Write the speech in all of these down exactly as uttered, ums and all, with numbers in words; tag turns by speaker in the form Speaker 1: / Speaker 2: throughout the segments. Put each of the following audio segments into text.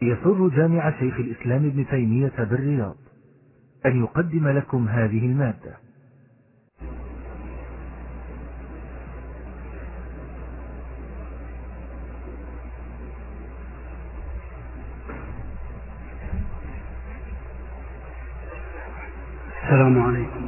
Speaker 1: يسر جامع شيخ الإسلام ابن تيمية بالرياض أن يقدم لكم هذه المادة.
Speaker 2: السلام عليكم.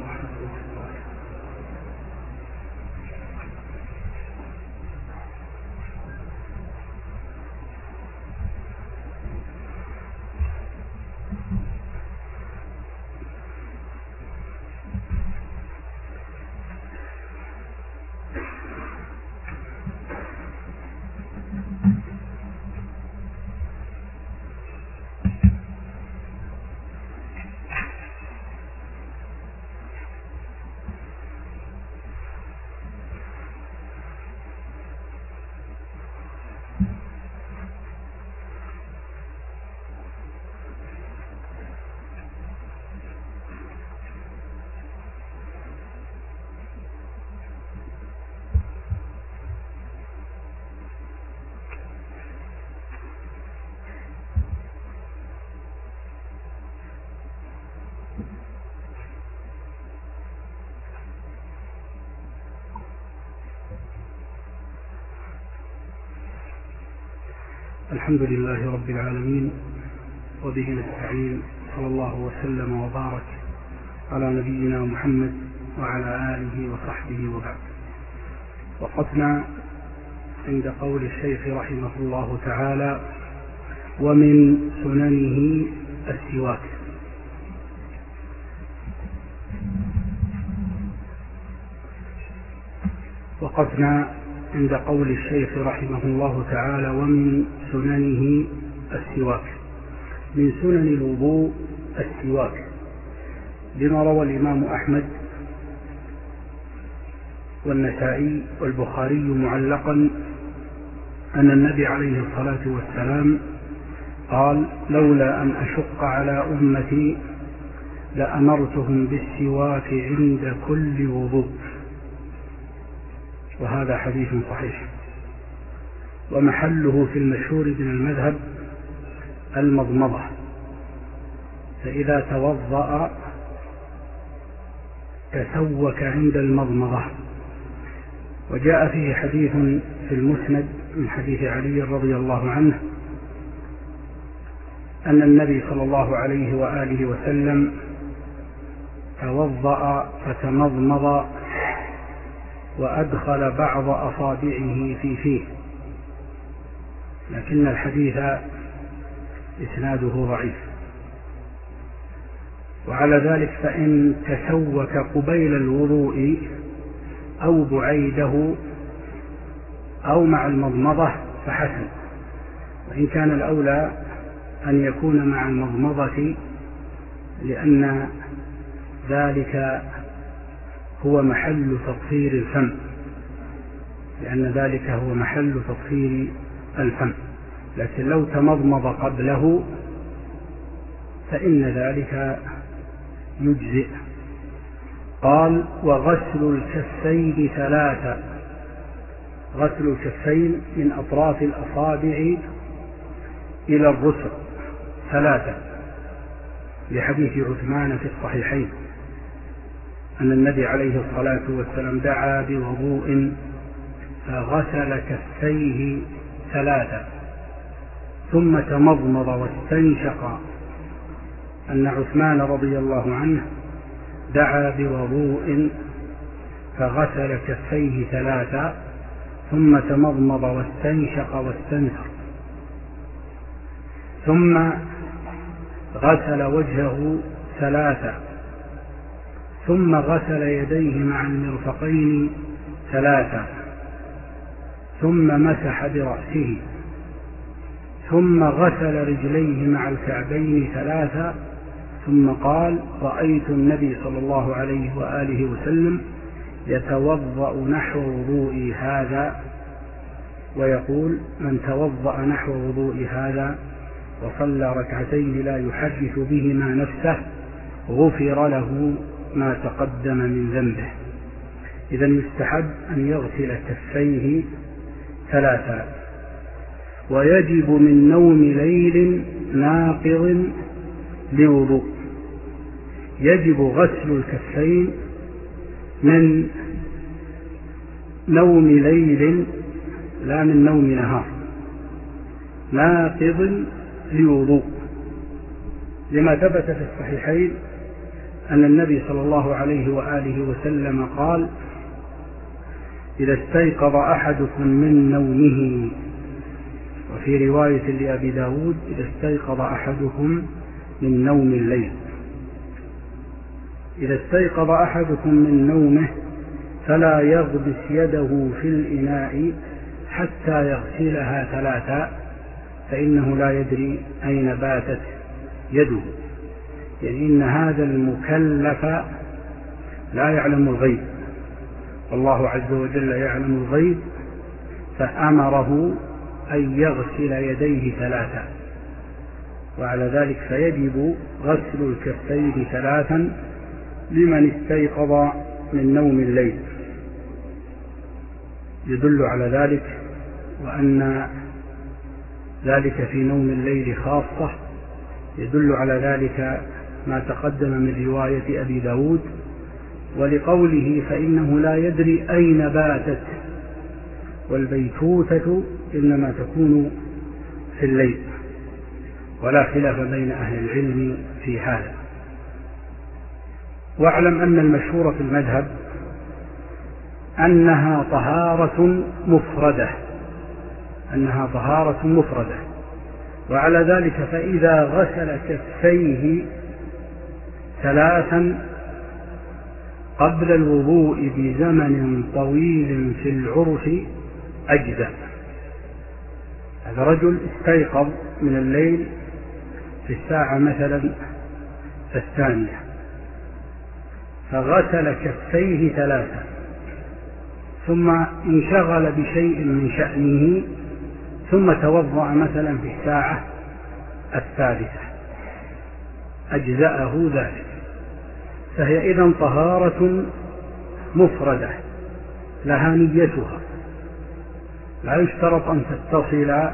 Speaker 2: الحمد لله رب العالمين، وبه نستعين، صلى الله وسلم وبارك على نبينا محمد وعلى آله وصحبه وبعد. وقفنا عند قول الشيخ رحمه الله تعالى: ومن سننه السواك. وقفنا عند قول الشيخ رحمه الله تعالى: ومن سننه السواك. من سنن الوضوء السواك، لما روى الإمام أحمد والنسائي والبخاري معلقا أن النبي عليه الصلاة والسلام قال: لولا أن أشق على أمتي لأمرتهم بالسواك عند كل وضوء. وهذا حديث صحيح، ومحله في المشهور من المذهب المضمضة، فإذا توضأ تسوك عند المضمضة. وجاء فيه حديث في المسند من حديث علي رضي الله عنه أن النبي صلى الله عليه وآله وسلم توضأ فتمضمض وأدخل بعض أصابعه في فيه، لكن الحديث إسناده ضعيف. وعلى ذلك فإن تسوك قبيل الوضوء أو بعيده أو مع المضمضة فحسن، وإن كان الأولى أن يكون مع المضمضة، لأن ذلك هو محل تطهير الفم لأن ذلك هو محل تطهير الفم لكن لو تمضمض قبله فإن ذلك يجزئ. قال: وغسل الكفين ثلاثة. غسل الكفين من أطراف الأصابع إلى الرسغ ثلاثة، لحديث عثمان في الصحيحين أن النبي عليه الصلاة والسلام دعا بوضوء فغسل كفيه ثلاثة ثم تمضمض واستنشق. أن عثمان رضي الله عنه دعا بوضوء فغسل كفيه ثلاثة ثم تمضمض واستنشق واستنثر، ثم غسل وجهه ثلاثة، ثم غسل يديه مع المرفقين ثلاثة، ثم مسح برأسه، ثم غسل رجليه مع الكعبين ثلاثة، ثم قال: رأيت النبي صلى الله عليه وآله وسلم يتوضأ نحو وضوئي هذا، ويقول: من توضأ نحو وضوء هذا وصلى ركعتين لا يحدث بهما نفسه غفر له ما تقدم من ذنبه. إذن يستحب أن يغسل كفيه ثلاثا. ويجب من نوم ليل ناقض لوضوء. يجب غسل الكفين من نوم ليل لا من نوم نهار، ناقض لوضوء، لما ثبت في الصحيحين أن النبي صلى الله عليه وآله وسلم قال: إذا استيقظ أحدكم من نومه، وفي رواية لأبي داود: إذا استيقظ أحدكم من نوم الليل، إذا استيقظ أحدكم من نومه فلا يغبس يده في الإناء حتى يغسلها ثلاثا، فإنه لا يدري أين باتت يده، يعني إن هذا المكلف لا يعلم الغيب، والله عز وجل يعلم الغيب، فأمره أن يغسل يديه ثلاثا، وعلى ذلك فيجب غسل الكفين ثلاثا لمن استيقظ من نوم الليل. يدل على ذلك وأن ذلك في نوم الليل خاصة، يدل على ذلك ما تقدم من رواية أبي داود، ولقوله: فإنه لا يدري أين باتت، والبيتوتة إنما تكون في الليل، ولا خلاف بين أهل العلم في هذا. واعلم أن المشهور في المذهب أنها طهارة مفردة، أنها طهارة مفردة، وعلى ذلك فإذا غسل كفيه ثلاثا قبل الوضوء بزمن طويل في العرف أجزأ. هذا رجل استيقظ من الليل في الساعة مثلا الثانية، فغسل كفيه ثلاثا، ثم انشغل بشيء من شأنه، ثم توضأ مثلا في الساعة الثالثة، أجزأه ذلك، فهي إذن طهارة مفردة لها نيتها، لا يشترط أن تتصل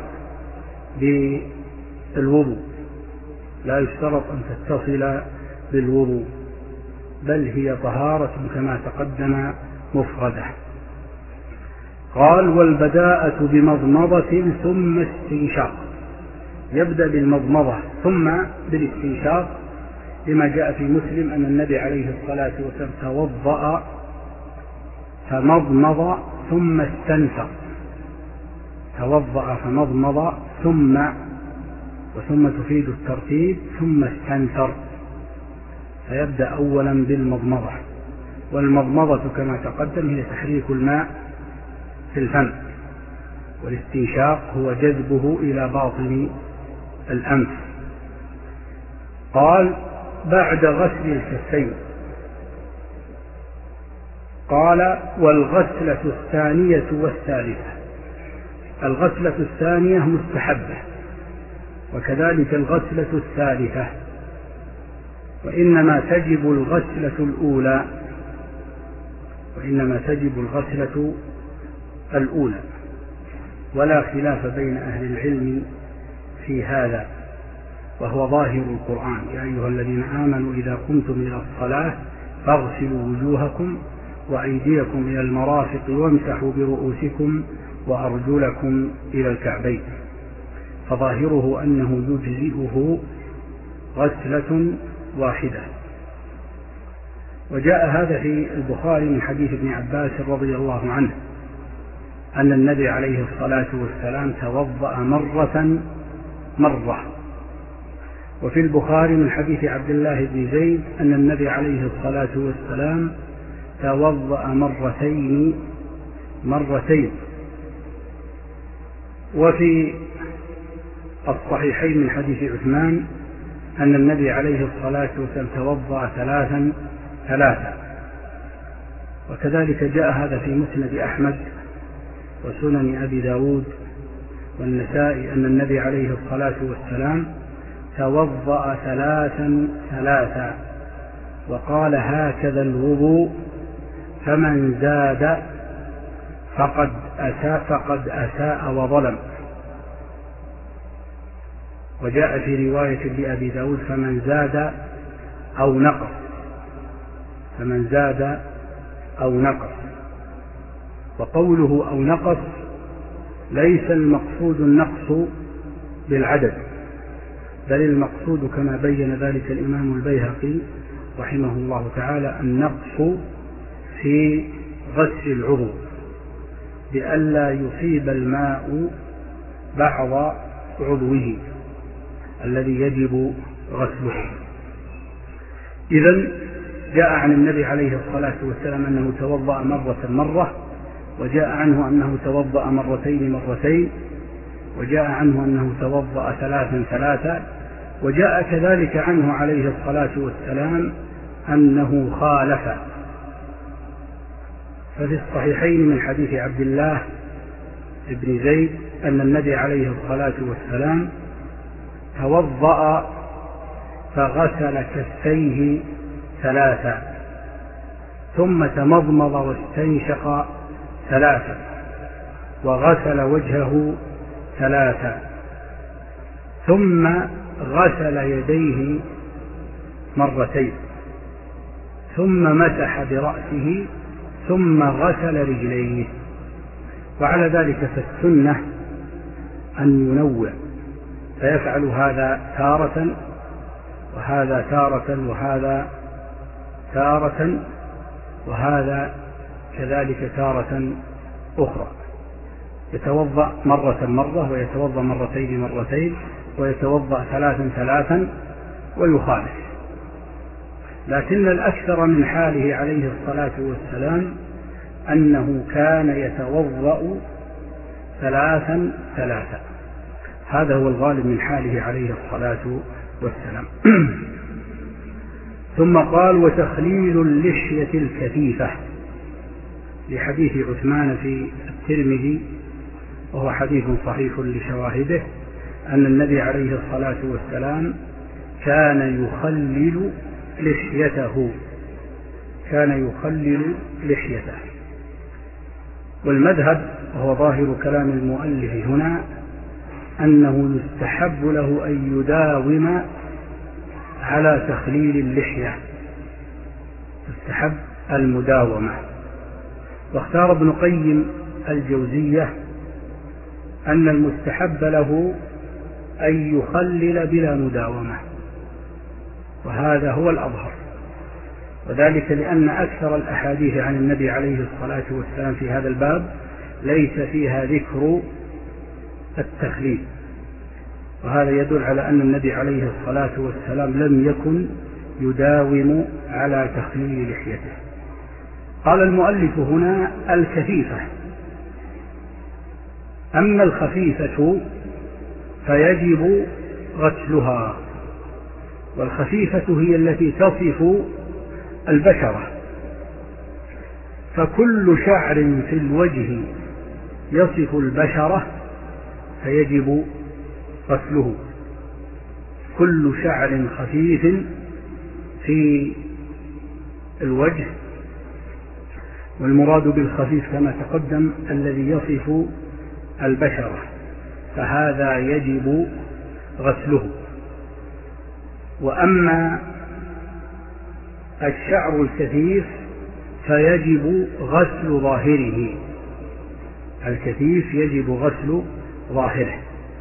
Speaker 2: بالوضوء، لا يشترط أن تتصل بالوضوء، بل هي طهارة كما تقدم مفردة. قال: والبداءة بمضمضة ثم استنشاق، يبدأ بالمضمضة ثم بالاستنشاق، لما جاء في مسلم أن النبي عليه الصلاة والسلام توضأ فمضمض ثم استنثر، توضأ فمضمض ثم وثم تفيد الترتيب ثم استنثر، فيبدأ أولا بالمضمضة، والمضمضة كما تقدم هي تحريك الماء في الفم، والاستنشاق هو جذبه إلى باطن الأنف. قال: بعد غسل الكفين. قال: والغسلة الثانية والثالثة. الغسلة الثانية مستحبة، وكذلك الغسلة الثالثة، وإنما تجب الغسلة الأولى، وإنما تجب الغسلة الأولى، ولا خلاف بين أهل العلم في هذا، وهو ظاهر القرآن: يا أيها الذين آمنوا إذا قمتم إلى الصلاة فاغسلوا وجوهكم وأيديكم إلى المرافق وامسحوا برؤوسكم وأرجلكم إلى الكعبين، فظاهره أنه يجزئه غسلة واحدة. وجاء هذا في البخاري من حديث ابن عباس رضي الله عنه أن النبي عليه الصلاة والسلام توضأ مرة مرة. وفي البخاري من حديث عبد الله بن زيد أن النبي عليه الصلاة والسلام توضأ مرتين مرتين. وفي الصحيحين من حديث عثمان أن النبي عليه الصلاة والسلام توضأ ثلاثا ثلاثا. وكذلك جاء هذا في مسند أحمد وسنن أبي داود والنسائي أن النبي عليه الصلاة والسلام توضأ ثلاثا ثلاثا، وقال: هكذا الوضوء، فمن زاد فقد أساء فقد أساء وظلم. وجاء في رواية لأبي داود فمن زاد أو نقص، فمن زاد أو نقص. وقوله أو نقص ليس المقصود النقص بالعدد، بل المقصود كما بين ذلك الإمام البيهقي رحمه الله تعالى النقص في غسل العضو بألا يصيب الماء بعض عضوه الذي يجب غسله. إذن جاء عن النبي عليه الصلاة والسلام أنه توضأ مرة مرة، وجاء عنه أنه توضأ مرتين مرتين، وجاء عنه أنه توضأ ثلاثا ثلاثا، وجاء كذلك عنه عليه الصلاة والسلام أنه خالف. ففي الصحيحين من حديث عبد الله بن زيد أن النبي عليه الصلاة والسلام توضأ فغسل كفيه ثلاثا، ثم تمضمض واستنشق ثلاثا، وغسل وجهه ثلاثا، ثم غسل يديه مرتين، ثم مسح برأسه، ثم غسل رجليه. وعلى ذلك فالسنة أن ينوع، فيفعل هذا تارة وهذا تارة وهذا تارة وهذا كذلك تارة أخرى، يتوضأ مرة مرة، ويتوضأ مرتين مرتين، ويتوضأ ثلاثا ثلاثا، ويخالف. لكن الأكثر من حاله عليه الصلاة والسلام أنه كان يتوضأ ثلاثا ثلاثا، هذا هو الغالب من حاله عليه الصلاة والسلام. ثم قال: وتخليل اللحية الكثيفة، لحديث عثمان في الترمذي، وهو حديث صحيح لشواهده، أن النبي عليه الصلاة والسلام كان يخلل لحيته، كان يخلل لحيته. والمذهب، وهو ظاهر كلام المؤلف هنا، أنه يستحب له أن يداوم على تخليل اللحية، يستحب المداومة. واختار ابن قيم الجوزية أن المستحب له أن يخلل بلا مداومة، وهذا هو الأظهر، وذلك لأن أكثر الأحاديث عن النبي عليه الصلاة والسلام في هذا الباب ليس فيها ذكر التخليل، وهذا يدل على أن النبي عليه الصلاة والسلام لم يكن يداوم على تخليل لحيته. قال المؤلف هنا: الكثيفة. أما الخفيفة فيجب غسلها، والخفيفة هي التي تصف البشرة، فكل شعر في الوجه يصف البشرة فيجب غسله، كل شعر خفيف في الوجه. والمراد بالخفيف كما تقدم الذي يصف البشرة، فهذا يجب غسله. وأما الشعر الكثيف فيجب غسل ظاهره، الكثيف يجب غسل ظاهره.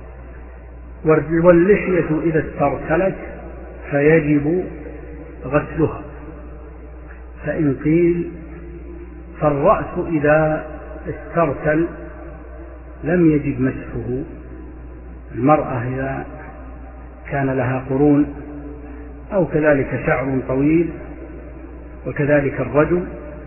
Speaker 2: واللحية إذا استرسلت فيجب غسلها. فإن قيل فالرأس إذا استرسل لم يجب مسحه، المرأة إذا كان لها قرون أو كذلك شعر طويل وكذلك الرجل،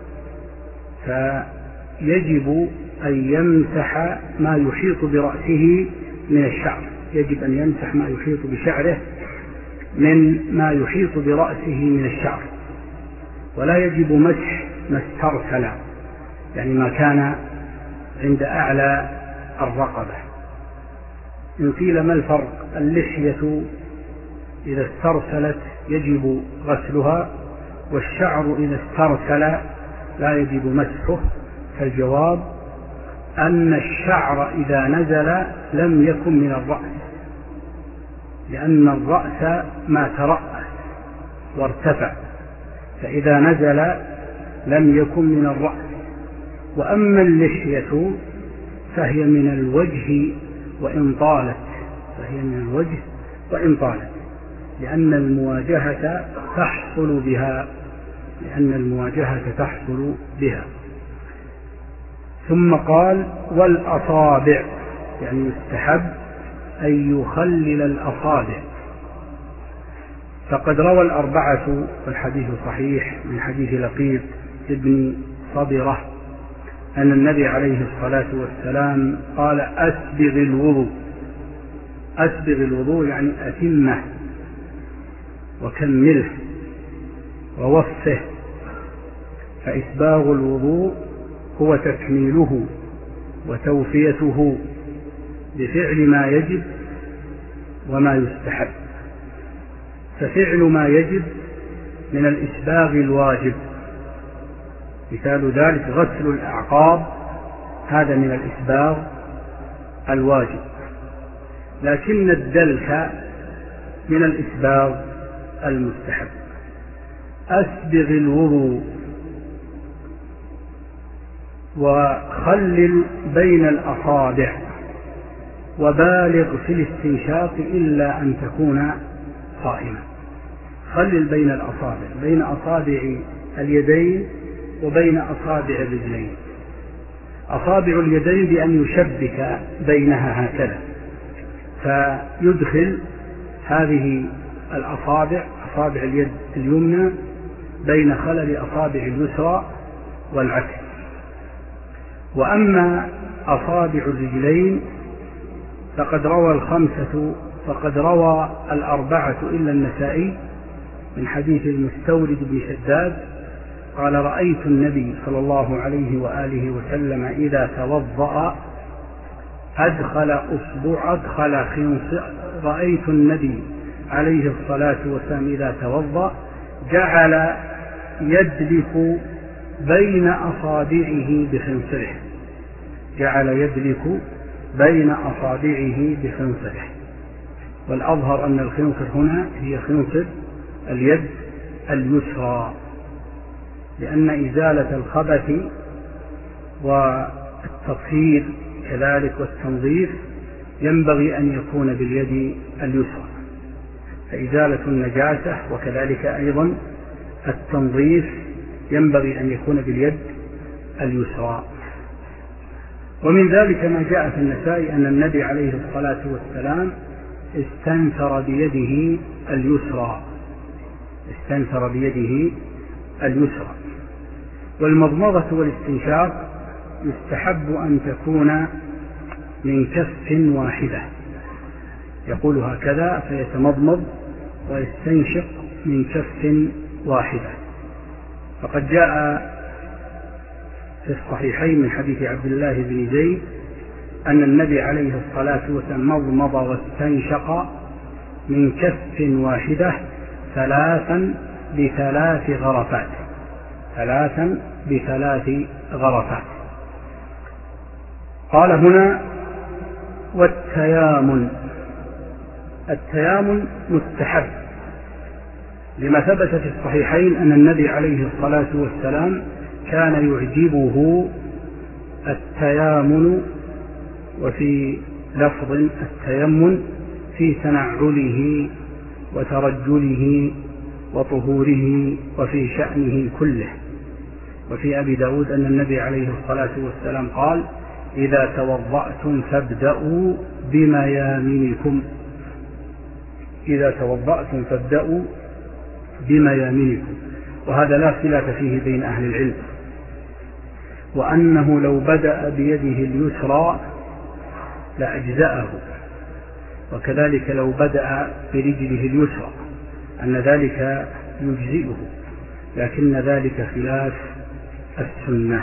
Speaker 2: فيجب أن يمسح ما يحيط برأسه من الشعر، يجب أن يمسح ما يحيط بشعره من ما يحيط برأسه من الشعر، ولا يجب مسح ما استرسل، يعني ما كان عند أعلى الرقبة. إن قيل ما الفرق؟ اللحية إذا استرسلت يجب غسلها، والشعر إذا استرسل لا يجب مسحه. فالجواب أن الشعر إذا نزل لم يكن من الرأس، لأن الرأس ما ترأس وارتفع، فإذا نزل لم يكن من الرأس. وأما اللحية فهي من الوجه وإن طالت، فهي من الوجه وإن طالت، لأن المواجهة تحصل بها، لأن المواجهة تحصل بها. ثم قال والأصابع، يعني يستحب أن يخلل الأصابع. فقد روى الأربعة والحديث صحيح من حديث لقيط ابن صبرة أن النبي عليه الصلاة والسلام قال أسبغ الوضوء. أسبغ الوضوء يعني أتمه وكمله ووفه. فإسباغ الوضوء هو تكميله وتوفيته بفعل ما يجب وما يستحب. ففعل ما يجب من الإسباغ الواجب، مثال ذلك غسل الأعقاب، هذا من الإسباغ الواجب. لكن الدلك من الإسباغ المستحب. أسبغ الوضوء وخلل بين الأصابع وبالغ في الاستنشاق إلا أن تكون صائما. خلل بين الأصابع، بين أصابع اليدين وبين أصابع الرجلين. أصابع اليدين بأن يشبك بينها هكذا، فيدخل هذه الأصابع، أصابع اليد اليمنى بين خلل أصابع اليسرى والعكس. وأما أصابع الرجلين فقد روى الخمسة، فقد روى الأربعة إلا النسائي من حديث المستورد بن شداد قال رأيت النبي صلى الله عليه وآله وسلم إذا توضأ أدخل أصبع أدخل خنصر رأيت النبي عليه الصلاة والسلام إذا توضأ جعل يدلك بين أصابعه بخنصره، جعل يدلك بين أصابعه بخنصره. والأظهر أن الخنصر هنا هي خنصر اليد اليسرى، لأن إزالة الخبث والتطهير كذلك والتنظيف ينبغي أن يكون باليد اليسرى، فإزالة النجاسة وكذلك أيضا التنظيف ينبغي أن يكون باليد اليسرى. ومن ذلك ما جاء في النسائي أن النبي عليه الصلاة والسلام استنثر بيده اليسرى، استنثر بيده اليسرى. والمضمضة والاستنشاق يستحب أن تكون من كف واحدة، يقول هكذا فيتمضمض ويستنشق من كف واحدة. فقد جاء في الصحيحين من حديث عبد الله بن زيد أن النبي عليه الصلاة والسلام مضمض واستنشق من كف واحدة ثلاثا بثلاث غرفات، ثلاثا بثلاث غرفات. قال هنا والتيامن. التيامن مستحب لما ثبت في الصحيحين أن النبي عليه الصلاة والسلام كان يعجبه التيامن، وفي لفظ التيمن في تنعله وترجله وطهوره وفي شأنه كله. وفي أبي داود أن النبي عليه الصلاة والسلام قال إذا توضأتم فابدأوا بميامنكم، إذا توضأتم فابدأوا بميامنكم. وهذا لا خلاف فيه بين أهل العلم، وأنه لو بدأ بيده اليسرى لأجزأه، وكذلك لو بدأ برجله اليسرى أن ذلك يجزئه، لكن ذلك خلاف السنة.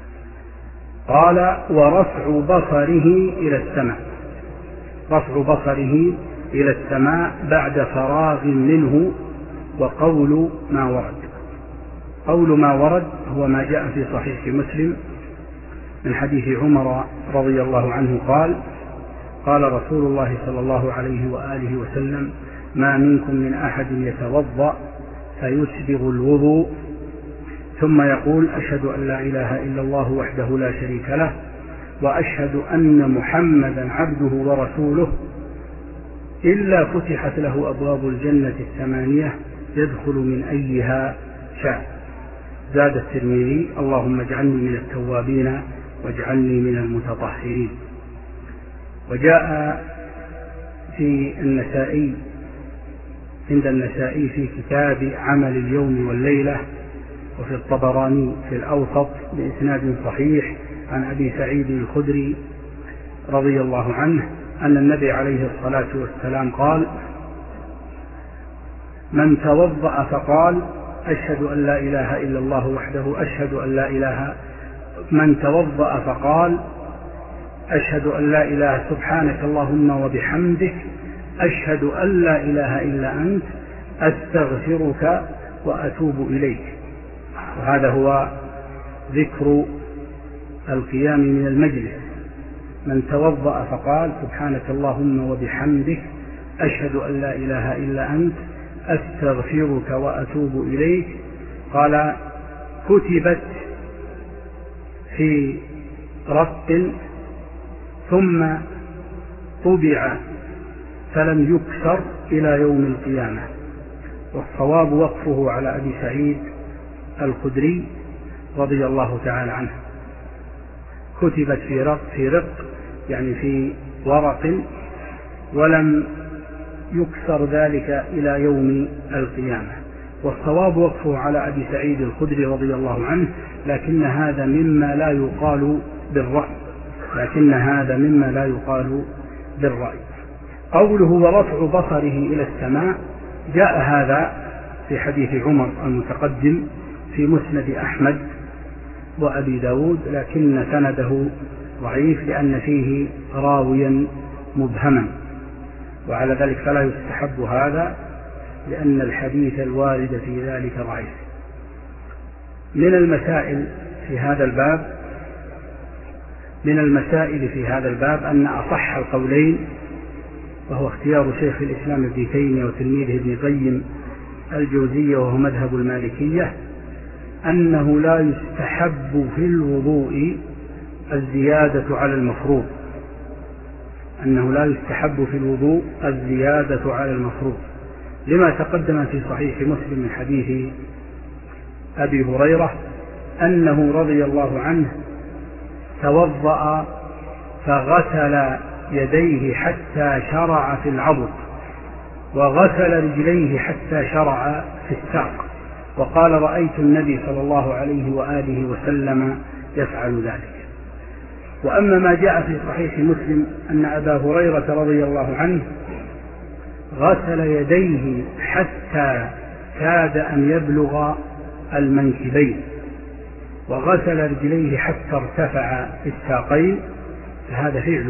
Speaker 2: قال ورفع بصره إلى السماء، رفع بصره إلى السماء بعد فراغ منه. وقول ما ورد، قول ما ورد هو ما جاء في صحيح مسلم من حديث عمر رضي الله عنه قال قال رسول الله صلى الله عليه وآله وسلم: ما منكم من أحد يتوضأ فيسبغ الوضوء ثم يقول: أشهد أن لا إله إلا الله وحده لا شريك له وأشهد أن محمدا عبده ورسوله إلا فتحت له أبواب الجنة الثمانية يدخل من أيها شاء. زاد الترمذي: اللهم اجعلني من التوابين واجعلني من المتطهرين. وجاء في النسائي عند النسائي في كتاب عمل اليوم والليلة، وفي الطبراني في الأوسط بإسناد صحيح عن أبي سعيد الخدري رضي الله عنه أن النبي عليه الصلاة والسلام قال: من توضأ فقال: أشهد أن لا إله إلا الله وحده أشهد أن لا إله من توضأ فقال: أشهد أن لا إله سبحانك اللهم وبحمدك أشهد أن لا إله إلا أنت أستغفرك وأتوب إليك. وهذا هو ذكر القيام من المجلس: من توضأ فقال: سبحانك اللهم وبحمدك أشهد أن لا إله إلا أنت أستغفرك وأتوب إليك. قال: كتبت في رق ثم طبع فلم يكسر إلى يوم القيامة. والصواب وقفه على أبي سعيد الخدري رضي الله تعالى عنه. كتبت في رق في رق يعني في ورق ولم يكسر ذلك إلى يوم القيامة. والصواب وقفه على أبي سعيد الخدري رضي الله عنه، لكن هذا مما لا يقال بالرأي لكن هذا مما لا يقال بالرأي. قوله: ورفع بصره إلى السماء، جاء هذا في حديث عمر المتقدم في مسند أحمد وأبي داود، لكن سنده ضعيف لأن فيه راويا مبهما، وعلى ذلك فلا يستحب هذا لأن الحديث الوارد في ذلك ضعيف. من المسائل في هذا الباب من المسائل في هذا الباب أن أصح القولين، وهو اختيار شيخ الإسلام ابن تيمية وتلميذه ابن القيم الجوزية وهو مذهب المالكية، أنه لا يستحب في الوضوء الزيادة على المفروض أنه لا يستحب في الوضوء الزيادة على المفروض لما تقدم في صحيح مسلم من حديث أبي هريرة أنه رضي الله عنه توضأ فغسل يديه حتى شرع في العضد وغسل رجليه حتى شرع في الساق، وقال: رأيت النبي صلى الله عليه وآله وسلم يفعل ذلك. وأما ما جاء في صحيح مسلم أن أبا هريرة رضي الله عنه غسل يديه حتى كاد أن يبلغ المنكبين وغسل رجليه حتى ارتفع في الساقين، فهذا فعله،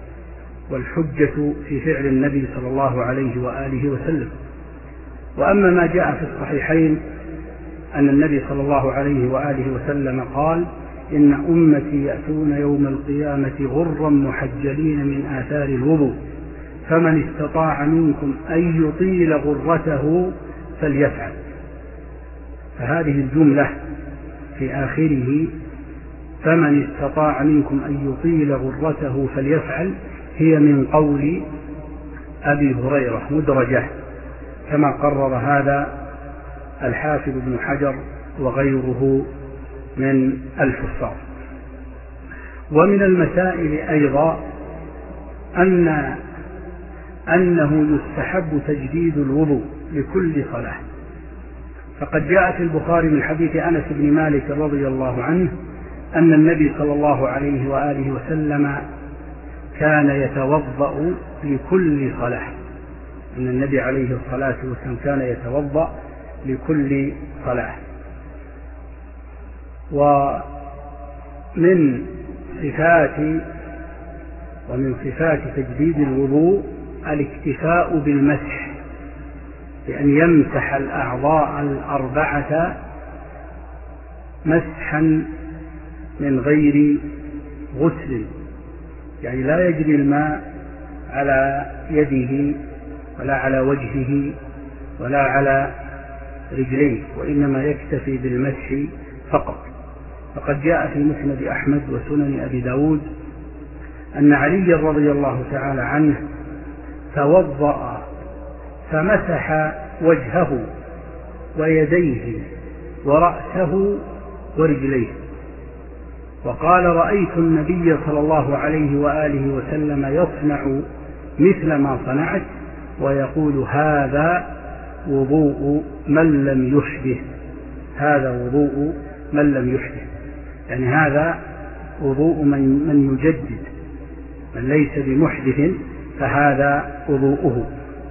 Speaker 2: والحجة في فعل النبي صلى الله عليه وآله وسلم. وأما ما جاء في الصحيحين أن النبي صلى الله عليه وآله وسلم قال: إن أمتي يأتون يوم القيامة غرا محجلين من آثار الوضوء، فمن استطاع منكم أن يطيل غرته فليفعل. فهذه الجملة في آخره فمن استطاع منكم أن يطيل غرته فليفعل هي من قول أبي هريرة مدرجة، كما قرر هذا الحافظ ابن حجر وغيره من الحفاظ. ومن المسائل أيضا أن أنه يستحب تجديد الوضوء لكل صلاة، فقد جاء في البخاري من حديث أنس بن مالك رضي الله عنه أن النبي صلى الله عليه وآله وسلم كان يتوضأ لكل صلاة أن النبي عليه الصلاة والسلام كان يتوضأ لكل صلاة. ومن صفات ومن صفات تجديد الوضوء الاكتفاء بالمسح، بأن يمسح الأعضاء الأربعة مسحا من غير غسل، يعني لا يجري الماء على يده ولا على وجهه ولا على رجليه، وإنما يكتفي بالمسح فقط. فقد جاء في مسند أحمد وسنن أبي داود أن علي رضي الله تعالى عنه توضأ فمسح وجهه ويديه ورأسه ورجليه، وقال: رأيت النبي صلى الله عليه وآله وسلم يصنع مثل ما صنعت، ويقول: هذا وضوء من لم يحدث، هذا وضوء من لم يحدث، يعني هذا وضوء من, من يجدد، من ليس بمحدث فهذا وضوءه.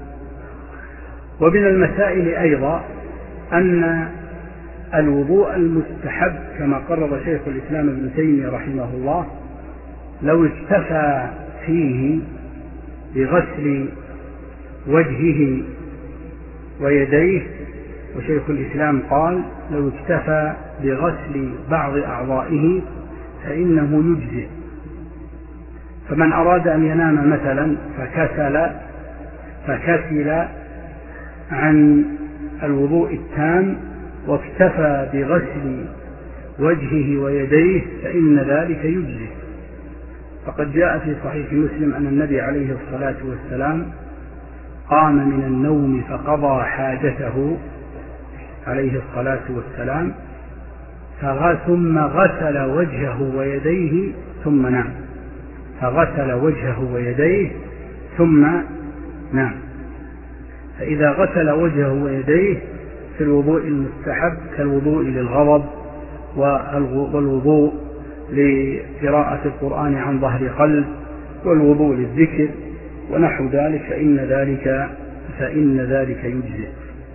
Speaker 2: ومن المسائل أيضا أن الوضوء المستحب كما قرر شيخ الإسلام ابن تيمية رحمه الله لو اكتفى فيه بغسل وجهه ويديه، وشيخ الإسلام قال: لو اكتفى بغسل بعض أعضائه فإنه يجزئ. فمن أراد أن ينام مثلا فكسل فكسل عن الوضوء التام واكتفى بغسل وجهه ويديه فإن ذلك يجزئ. فقد جاء في صحيح مسلم أن النبي عليه الصلاة والسلام قام من النوم فقضى حاجته عليه الصلاة والسلام ثم غسل وجهه ويديه ثم نام، فغسل وجهه ويديه ثم نام. فإذا غسل وجهه ويديه في الوضوء المستحب كالوضوء للغضب والوضوء لقراءة القرآن عن ظهر قلب والوضوء للذكر ونحو ذلك فإن ذلك فإن ذلك يجزئ.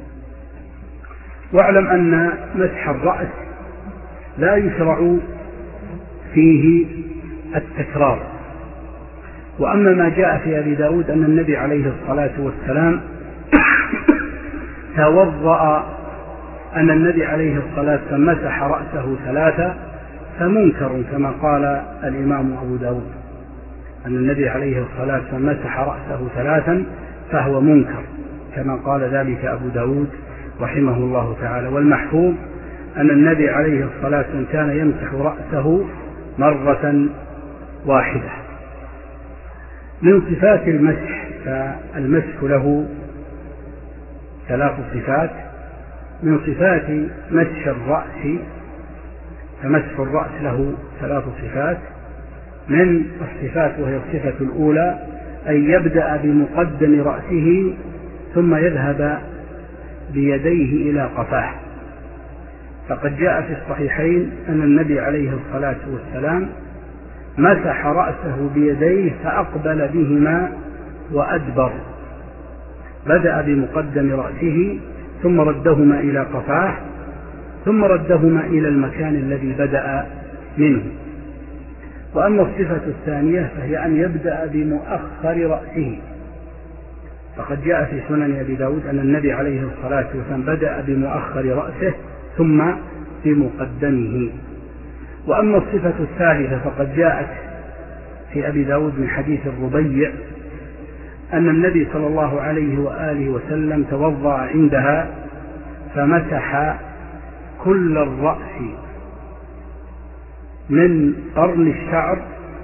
Speaker 2: واعلم أن مسح الرأس لا يشرع فيه التكرار. وأما ما جاء في أبي داود أن النبي عليه الصلاة والسلام توضأ أن النبي عليه الصلاة والسلام مسح رأسه ثلاثة فمنكر كما قال الإمام أبو داود، أن النبي عليه الصلاة والسلام مسح رأسه ثلاثا فهو منكر كما قال ذلك أبو داود رحمه الله تعالى. والمحفوظ أن النبي عليه الصلاة والسلام كان يمسح رأسه مرة واحدة. من صفات المسح فالمسح له ثلاث صفات. من صفات مسح الرأس فمسح الرأس له ثلاث صفات. من الصفات وهي الصفة الأولى أن يبدأ بمقدم رأسه ثم يذهب بيديه إلى قفاه، فقد جاء في الصحيحين أن النبي عليه الصلاة والسلام مسح رأسه بيديه فأقبل بهما وأدبر، بدأ بمقدم رأسه ثم ردهما إلى قفاه ثم ردهما إلى المكان الذي بدأ منه. وأما الصفة الثانية فهي أن يبدأ بمؤخر رأسه، فقد جاء في سنن أبي داود أن النبي عليه الصلاة والسلام بدأ بمؤخر رأسه ثم بمقدمه. وأما الصفة الثالثة فقد جاءت في أبي داود من حديث الربيع أن النبي صلى الله عليه وآله وسلم توضأ عندها فمسح كل الرأس من قرن الشعر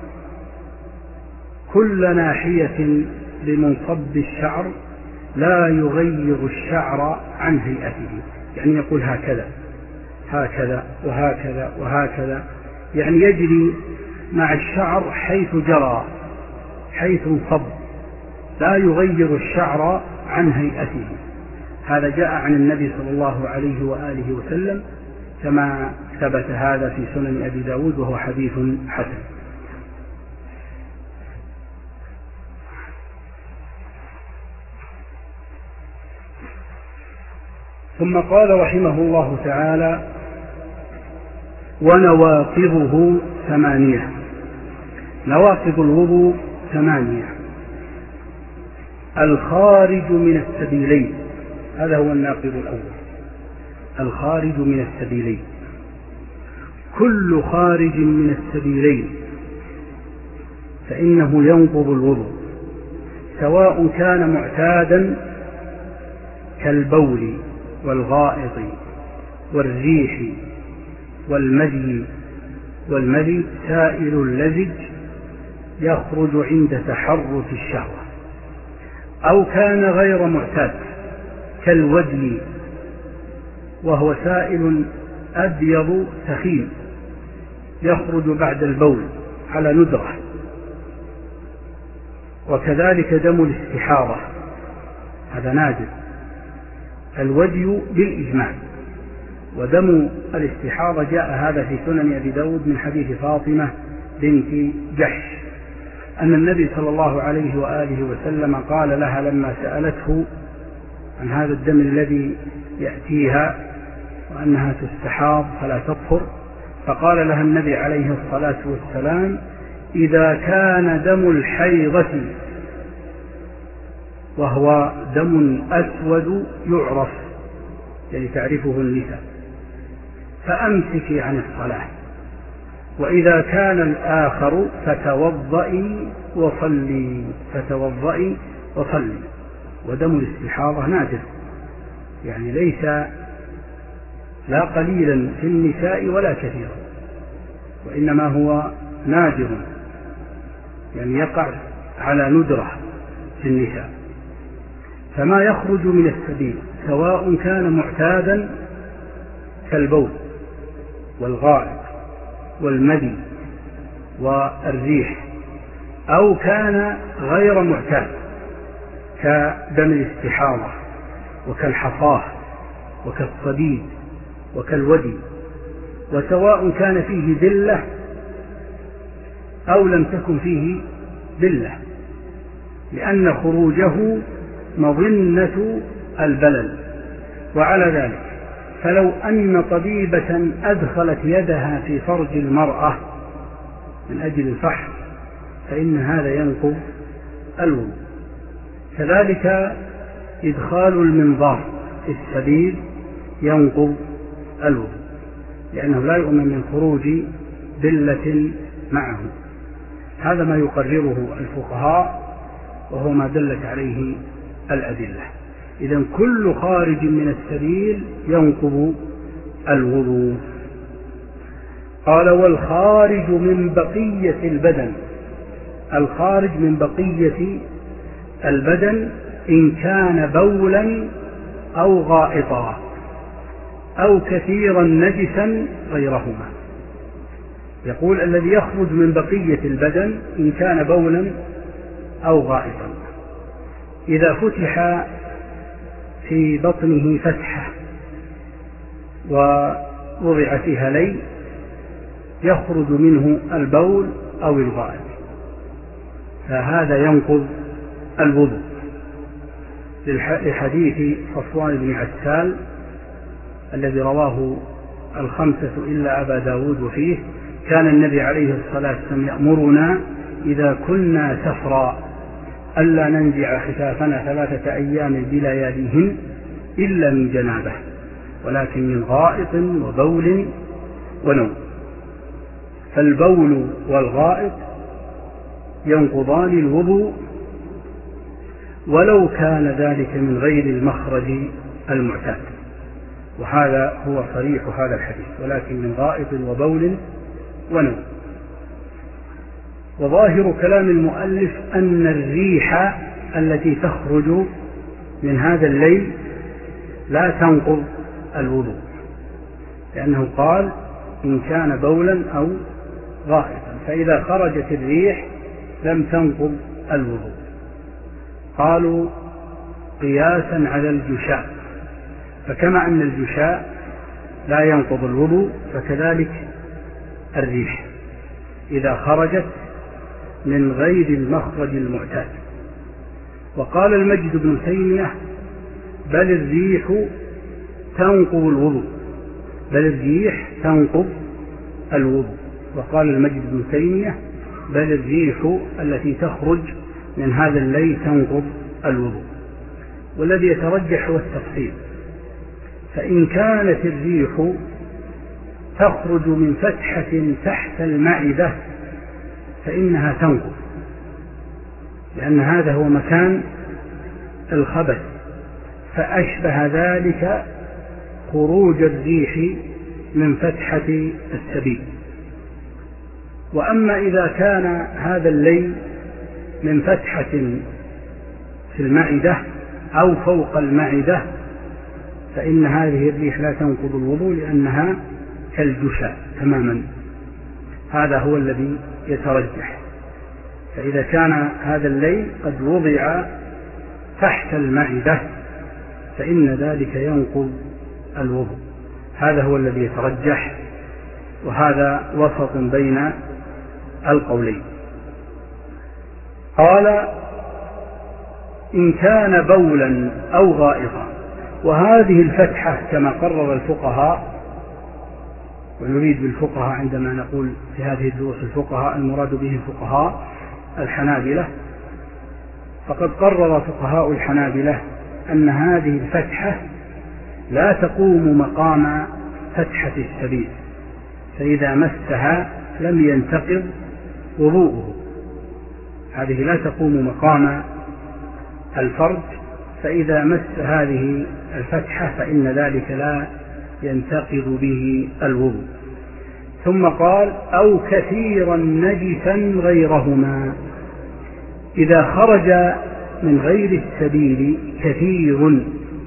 Speaker 2: كل ناحية بمنصب الشعر لا يغير الشعر عن هيئته، يعني يقول هكذا هكذا وهكذا وهكذا، يعني يجري مع الشعر حيث جرى حيث انصب، لا يغير الشعر عن هيئته. هذا جاء عن النبي صلى الله عليه وآله وسلم كما ثبت هذا في سنن أبي داود وهو حديث حسن. ثم قال رحمه الله تعالى: ونواقضه ثمانية. نواقض الوضوء ثمانية: الخارج من السبيلين، هذا هو الناقض الأول، الخارج من السبيلين. كل خارج من السبيلين فإنه ينقض الوضوء، سواء كان معتادا كالبول والغائط والريح والمذي والمذي سائل اللزج يخرج عند تحرك الشهوة، أو كان غير معتاد كالودي وهو سائل أبيض سخين يخرج بعد البول على ندرة، وكذلك دم الاستحاضة هذا نادر الودي بالإجماع، ودم الاستحاضة جاء هذا في سنن أبي داود من حديث فاطمة بنت جحش أن النبي صلى الله عليه وآله وسلم قال لها لما سألته عن هذا الدم الذي يأتيها وأنها تستحاض فلا تطهر، فقال لها النبي عليه الصلاة والسلام إذا كان دم الحيضة وهو دم أسود يعرف يعني تعرفه النساء فأمسكي عن الصلاة، وإذا كان الآخر فتوضئي وصلي فتوضئي وصلي. ودم الاستحاضة نادر يعني ليس لا قليلا في النساء ولا كثيرا، وإنما هو نادر يعني يقع على ندرة في النساء. فما يخرج من السبيل سواء كان معتادا كالبول والغائط والمذي والريح، أو كان غير معتاد كدم الاستحاضة وكالحصاة وكالصديد وكالودي، وسواء كان فيه دلة أو لم تكن فيه دلة، لأن خروجه مظنة البلل. وعلى ذلك فلو أن طبيبة أدخلت يدها في فرج المرأة من أجل الفحص فإن هذا ينقض الوضوء. كذلك إدخال المنظار في السبيل ينقض الوضوء، لأنه لا يؤمن من خروج دلة معه. هذا ما يقرره الفقهاء وهو ما دلت عليه الأدلة. إذن كل خارج من السبيل ينقض الوضوء. قال والخارج من بقية البدن، الخارج من بقية البدن إن كان بولا أو غائطا أو كثيرا نجسا غيرهما. يقول الذي يخرج من بقية البدن إن كان بولا أو غائطا، إذا فتح في بطنه فتحة ووضع فيها لي يخرج منه البول أو الغائط فهذا ينقض الوضوء، لحديث صفوان بن عسال الذي رواه الخمسة إلا أبا داود وفيه كان النبي عليه الصلاة والسلام يأمرنا إذا كنا سفرا ألا ننزع خفافنا ثلاثة أيام بلياليهن إلا من جنابه، ولكن من غائط وبول ونوم. فالبول والغائط ينقضان الوضوء ولو كان ذلك من غير المخرج المعتاد، وهذا هو صريح هذا الحديث، ولكن من غائط وبول ونوم. وظاهر كلام المؤلف أن الريح التي تخرج من هذا الليل لا تنقض الوضوء، لأنه قال إن كان بولا أو غائطا، فإذا خرجت الريح لم تنقض الوضوء. قالوا قياسا على الجشاء، فكما أن الجشاء لا ينقض الوضوء فكذلك الريح إذا خرجت من غير المخرج المعتاد. وقال المجد بن تيمية بل الريح تنقض الوضوء، بل الريح تنقض الوضوء. وقال المجد بن تيمية بل الريح التي تخرج من هذا الليل تنقض الوضوء. والذي يترجح هو التفصيل، فإن كانت الريح تخرج من فتحة تحت المعدة فإنها تنقض، لأن هذا هو مكان الخبث، فأشبه ذلك خروج الريح من فتحة السبيل. وأما إذا كان هذا الليل من فتحة في المعدة أو فوق المعدة فإن هذه الريح لا تنقض الوضوء لأنها كالجشاء تماما. هذا هو الذي يترجح. فإذا كان هذا الليل قد وضع تحت المعدة فإن ذلك ينقض الوضوء. هذا هو الذي يترجح، وهذا وسط بين القولين. قال إن كان بولا أو غائطا. وهذه الفتحة كما قرر الفقهاء، ونريد بالفقهاء عندما نقول في هذه الدروس الفقهاء المراد به فقهاء الحنابلة، فقد قرر فقهاء الحنابلة أن هذه الفتحة لا تقوم مقام فتحة السبيل، فإذا مسها لم ينتقض وضوءه. هذه لا تقوم مقام الفرج، فإذا مس هذه الفتحة فإن ذلك لا ينتقض به الوضوء. ثم قال أو كثيرا نجسا غيرهما. إذا خرج من غير السبيل كثير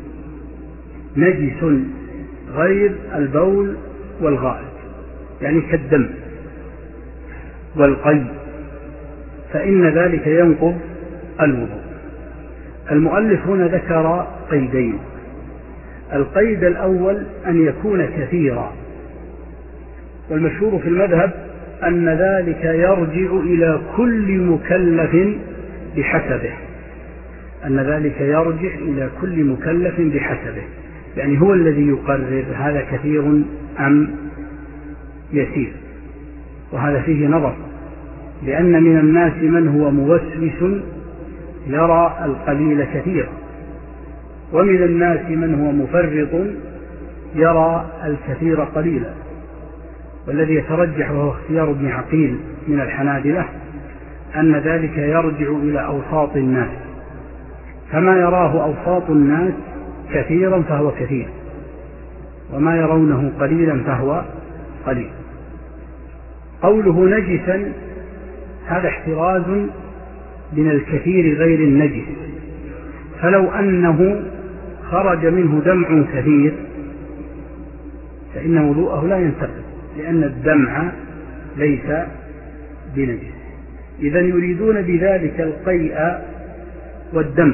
Speaker 2: نجس غير البول والغائط، يعني كالدم والقي، فإن ذلك ينقض الوضوء. المؤلف هنا ذكر قيدين. القيد الأول أن يكون كثيرا، والمشهور في المذهب أن ذلك يرجع إلى كل مكلف بحسبه، أن ذلك يرجع إلى كل مكلف بحسبه، يعني هو الذي يقرر هذا كثير أم يسير. وهذا فيه نظر، لأن من الناس من هو موسوس يرى القليل كثيرا، ومن الناس من هو مفرط يرى الكثير قليلا. والذي يترجح وهو اختيار ابن عقيل من الحنابلة أن ذلك يرجع إلى أوساط الناس، فما يراه أوساط الناس كثيرا فهو كثير، وما يرونه قليلا فهو قليل. قوله نجسا هذا احتراز من الكثير غير النجس، فلو أنه خرج منه دمع كثير فإن وضوءه لا ينتقض، لأن الدمع ليس بنجس. إذا يريدون بذلك القيء والدم،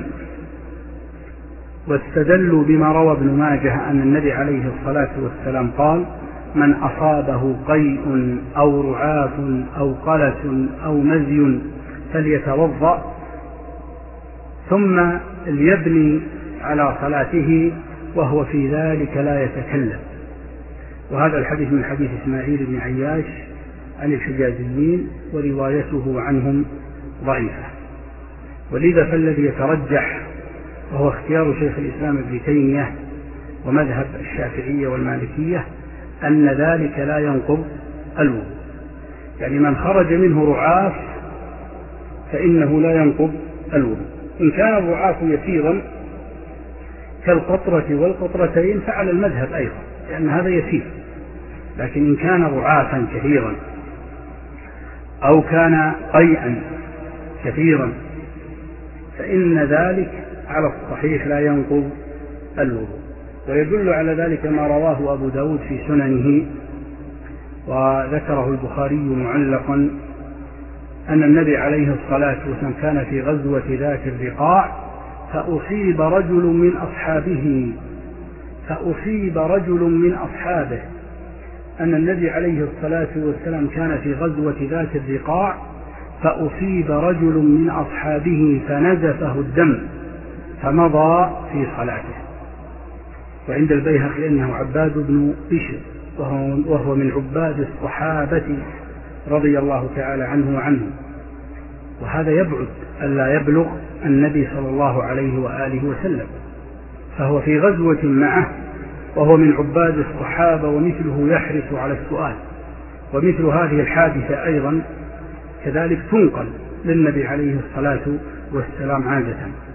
Speaker 2: واستدلوا بما روى ابن ماجه أن النبي عليه الصلاة والسلام قال من أصابه قيء أو رعاف أو قلس أو مزي فليتوضأ ثم ليبني على صلاته وهو في ذلك لا يتكلم. وهذا الحديث من حديث إسماعيل بن عياش عن الحجازيين، وروايته عنهم ضعيفة. ولذا فالذي يترجح وهو اختيار شيخ الإسلام ابن تيمية ومذهب الشافعية والمالكية أن ذلك لا ينقض الوضوء. يعني من خرج منه رعاف فإنه لا ينقض الوضوء. إن كان الرعاف يسيرا كالقطرة والقطرتين فعلى المذهب أيضا، لأن هذا يسير. لكن إن كان رعافا كثيرا أو كان قيئا كثيرا فإن ذلك على الصحيح لا ينقض الوضوء. ويدل على ذلك ما رواه أبو داود في سننه وذكره البخاري معلقا أن النبي عليه الصلاة والسلام كان في غزوة ذات الرقاع فأصيب رجل من أصحابه فأصيب رجل من أصحابه أن النبي عليه الصلاة والسلام كان في غزوة ذات الرقاع فأصيب رجل من أصحابه فنزفه الدم فمضى في صلاته. وعند البيهقي أنه عباد بن بشر وهو من عباد الصحابة رضي الله تعالى عنه وعنه، وهذا يبعد ألا يبلغ النبي صلى الله عليه وآله وسلم، فهو في غزوة معه وهو من عباد الصحابة ومثله يحرص على السؤال. ومثل هذه الحادثة أيضا كذلك تنقل للنبي عليه الصلاة والسلام عادة،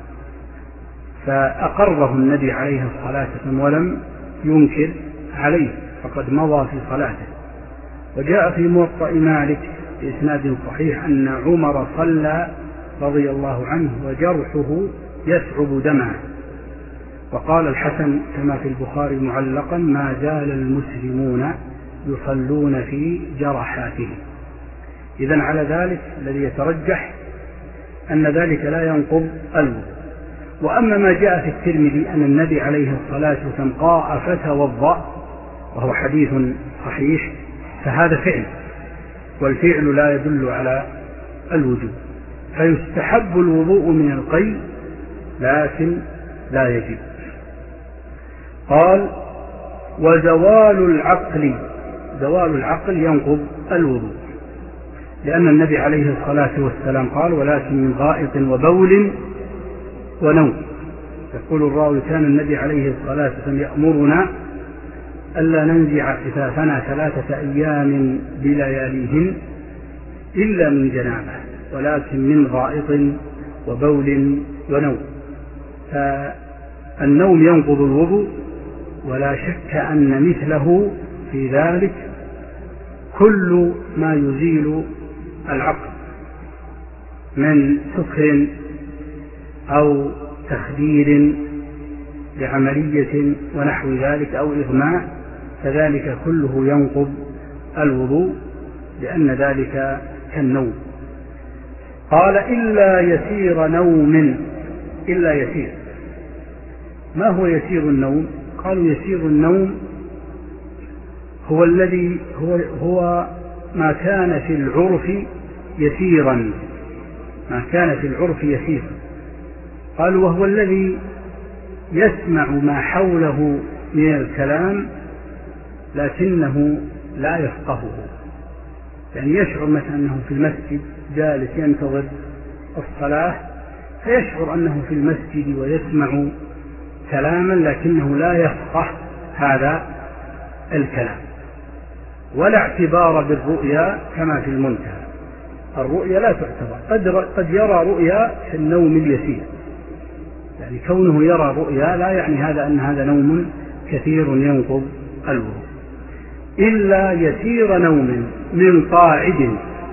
Speaker 2: فأقره النبي عليه الصلاة والسلام ولم ينكر عليه، فقد مضى في صلاته. وجاء في موطأ مالك بإسناد صحيح أن عمر صلى رضي الله عنه وجرحه يسعب دمعه، وقال الحسن كما في البخاري معلقا: ما زال المسلمون يصلون في جرحاتهم. إذن على ذلك الذي يترجح أن ذلك لا ينقض الوضوء. وأما ما جاء في الترمذي أن النبي عليه الصلاة والسلام قاء فتوضأ وهو حديث صحيح، فهذا فعل، والفعل لا يدل على الوجوب، فيستحب الوضوء من القيء لكن لا يجب. قال: وزوال العقل، زوال العقل ينقض الوضوء، لأن النبي عليه الصلاة والسلام قال: ولكن من غائط وبول ونوم. يقول الراوي: كان النبي عليه الصلاة والسلام يأمرنا ألا ننزع خفافنا ثلاثة أيام بلياليهن إلا من جنابه، ولكن من غائط وبول ونوم. فالنوم ينقض الوضوء، ولا شك أن مثله في ذلك كل ما يزيل العقل من سكر أو تخدير لعملية ونحو ذلك أو إغماء، فذلك كله ينقض الوضوء، لأن ذلك كالنوم. قال: إلا يسير نوم، إلا يسير. ما هو يسير النوم؟ قالوا: يسير النوم هو الذي هو, هو ما كان في العرف يسيرا، ما كان في العرف يسيرا. قالوا: وهو الذي يسمع ما حوله من الكلام لكنه لا يفقهه، يعني يشعر مثلا أنه في المسجد جالس ينتظر الصلاة، فيشعر أنه في المسجد ويسمع كلاما لكنه لا يفقه هذا الكلام. ولا اعتبار بالرؤيا كما في المنتهى، الرؤيا لا تعتبر. قد, قد يرى رؤيا في النوم اليسير، يعني كونه يرى رؤيا لا يعني هذا أن هذا نوم كثير ينقض الوضوء. إلا يسير نوم من قاعد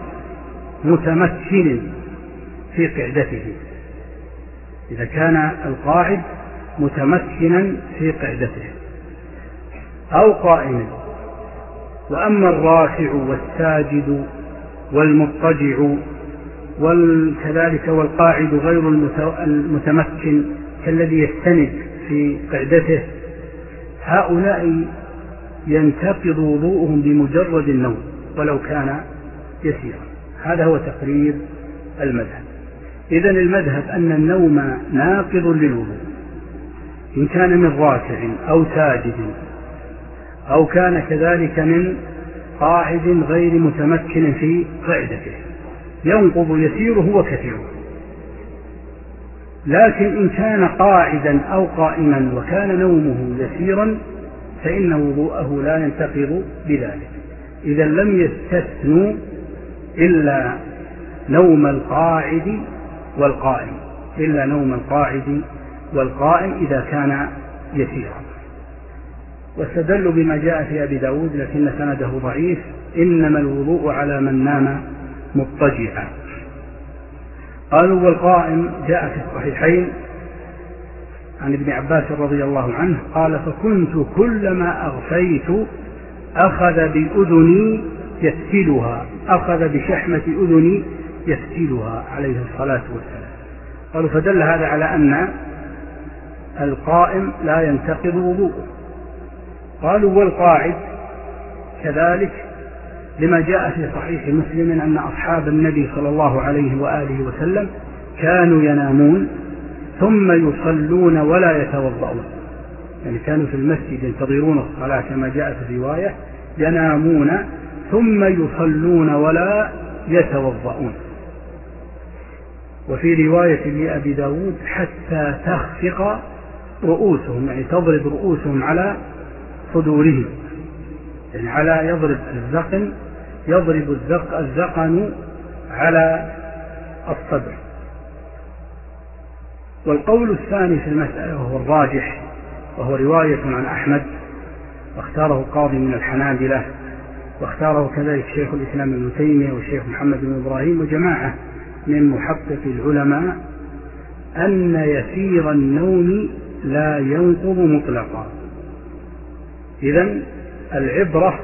Speaker 2: متمكن في قعدته، إذا كان القاعد متمكنا في قعدته أو قائما. وأما الراكع والساجد والمضطجع وكذلك والقاعد غير المتمكن كالذي يستند في قعدته، هؤلاء ينتقض وضوءهم بمجرد النوم ولو كان يسيرا. هذا هو تقرير المذهب. إذن المذهب أن النوم ناقض للوضوء إن كان من راكع أو ساجد أو كان كذلك من قاعد غير متمكن في قعدته، ينقض يسيره وكثيره. لكن إن كان قاعدا أو قائما وكان نومه يسيرا فإن وضوءه لا ينتقض بذلك. إذا لم يستثنوا إلا نوم القاعد والقائم، إلا نوم القاعد والقائم إذا كان يسيرا. واستدلوا بما جاء في أبي داود لكن سنده ضعيف: إنما الوضوء على من نام مضطجعا. قالوا: والقائم جاء في الصحيحين عن ابن عباس رضي الله عنه قال: فكنت كلما أغفيت أخذ بأذني يفتلها، أخذ بشحمة أذني يفتلها عليه الصلاة والسلام. قالوا: فدل هذا على أن القائم لا ينتقض وضوءه. قالوا: والقاعد كذلك لما جاء في صحيح مسلم أن أصحاب النبي صلى الله عليه وآله وسلم كانوا ينامون ثم يصلون ولا يتوضؤون، يعني كانوا في المسجد ينتظرون الصلاة كما جاء في الرواية، ينامون ثم يصلون ولا يتوضؤون. وفي رواية لأبي داود: حتى تخفق رؤوسهم، يعني تضرب رؤوسهم على صدورهم، يعني على يضرب الزقن، يضرب الزق الزقن على الصدر. والقول الثاني في المسألة وهو الراجح، وهو رواية عن أحمد، واختاره قاضي من الحنابلة، واختاره كذلك شيخ الإسلام ابن تيمية والشيخ محمد بن إبراهيم وجماعة من محقق العلماء، أن يسير النوم لا ينقض مطلقا. إذن العبرة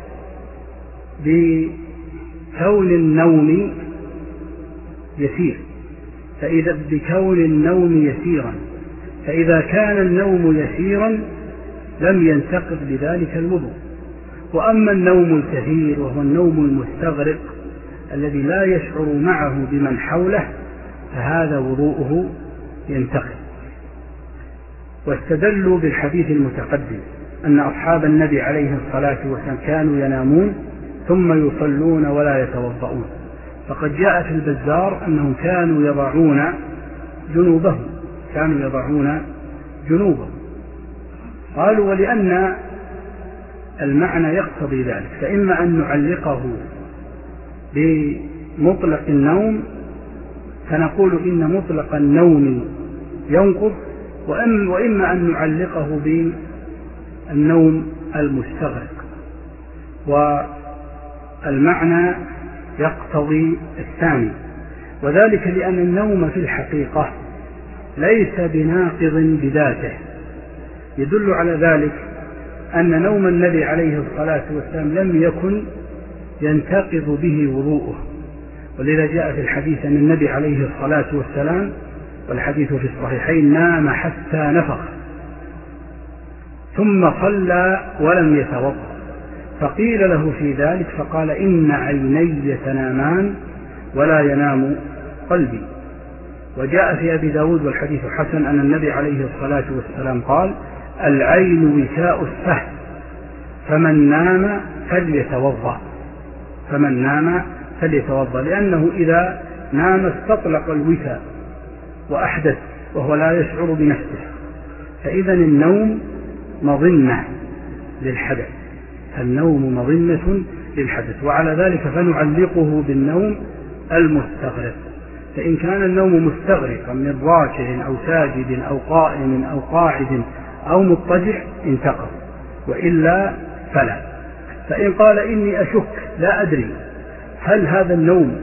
Speaker 2: بكون النوم يسير، فإذا بكون النوم يسيرا، فإذا كان النوم يسيرا لم ينتقض بذلك الوضوء. وأما النوم الكثير وهو النوم المستغرق الذي لا يشعر معه بمن حوله فهذا وضوءه ينتقض. واستدلوا بالحديث المتقدم أن أصحاب النبي عليه الصلاة والسلام كانوا ينامون ثم يصلون ولا يتوضؤون، فقد جاء في البزار أنهم كانوا يضعون جنوبهم كانوا يضعون جنوبهم قالوا ولأن المعنى يقتضي ذلك، فإما أن نعلقه بمطلق النوم فنقول إن مطلق النوم ينقض، وإما أن نعلقه بالنوم المستغرق، والمعنى يقتضي الثاني، وذلك لأن النوم في الحقيقة ليس بناقض بذاته. يدل على ذلك أن نوم النبي عليه الصلاة والسلام لم يكن ينتقض به وضوءه، ولذا جاء في الحديث أن النبي عليه الصلاة والسلام، والحديث في الصحيحين، نام حتى نفخ ثم صلى ولم يتوضأ، فقيل له في ذلك فقال إن عيني تنامان ولا ينام قلبي. وجاء في أبي داود والحديث حسن أن النبي عليه الصلاة والسلام قال العين وكاء السهم فمن نام فليتوضأ فمن نام فليتوضأ لأنه إذا نام استطلق الوكاء وأحدث وهو لا يشعر بنفسه، فإذا النوم مظنة للحدث النوم مظنة للحدث وعلى ذلك فنعلقه بالنوم المستغرق. فإن كان النوم مستغرقا من راكع أو ساجد أو قائم أو قاعد أو مضطجع انتقض، وإلا فلا. فإن قال إني أشك لا أدري هل هذا النوم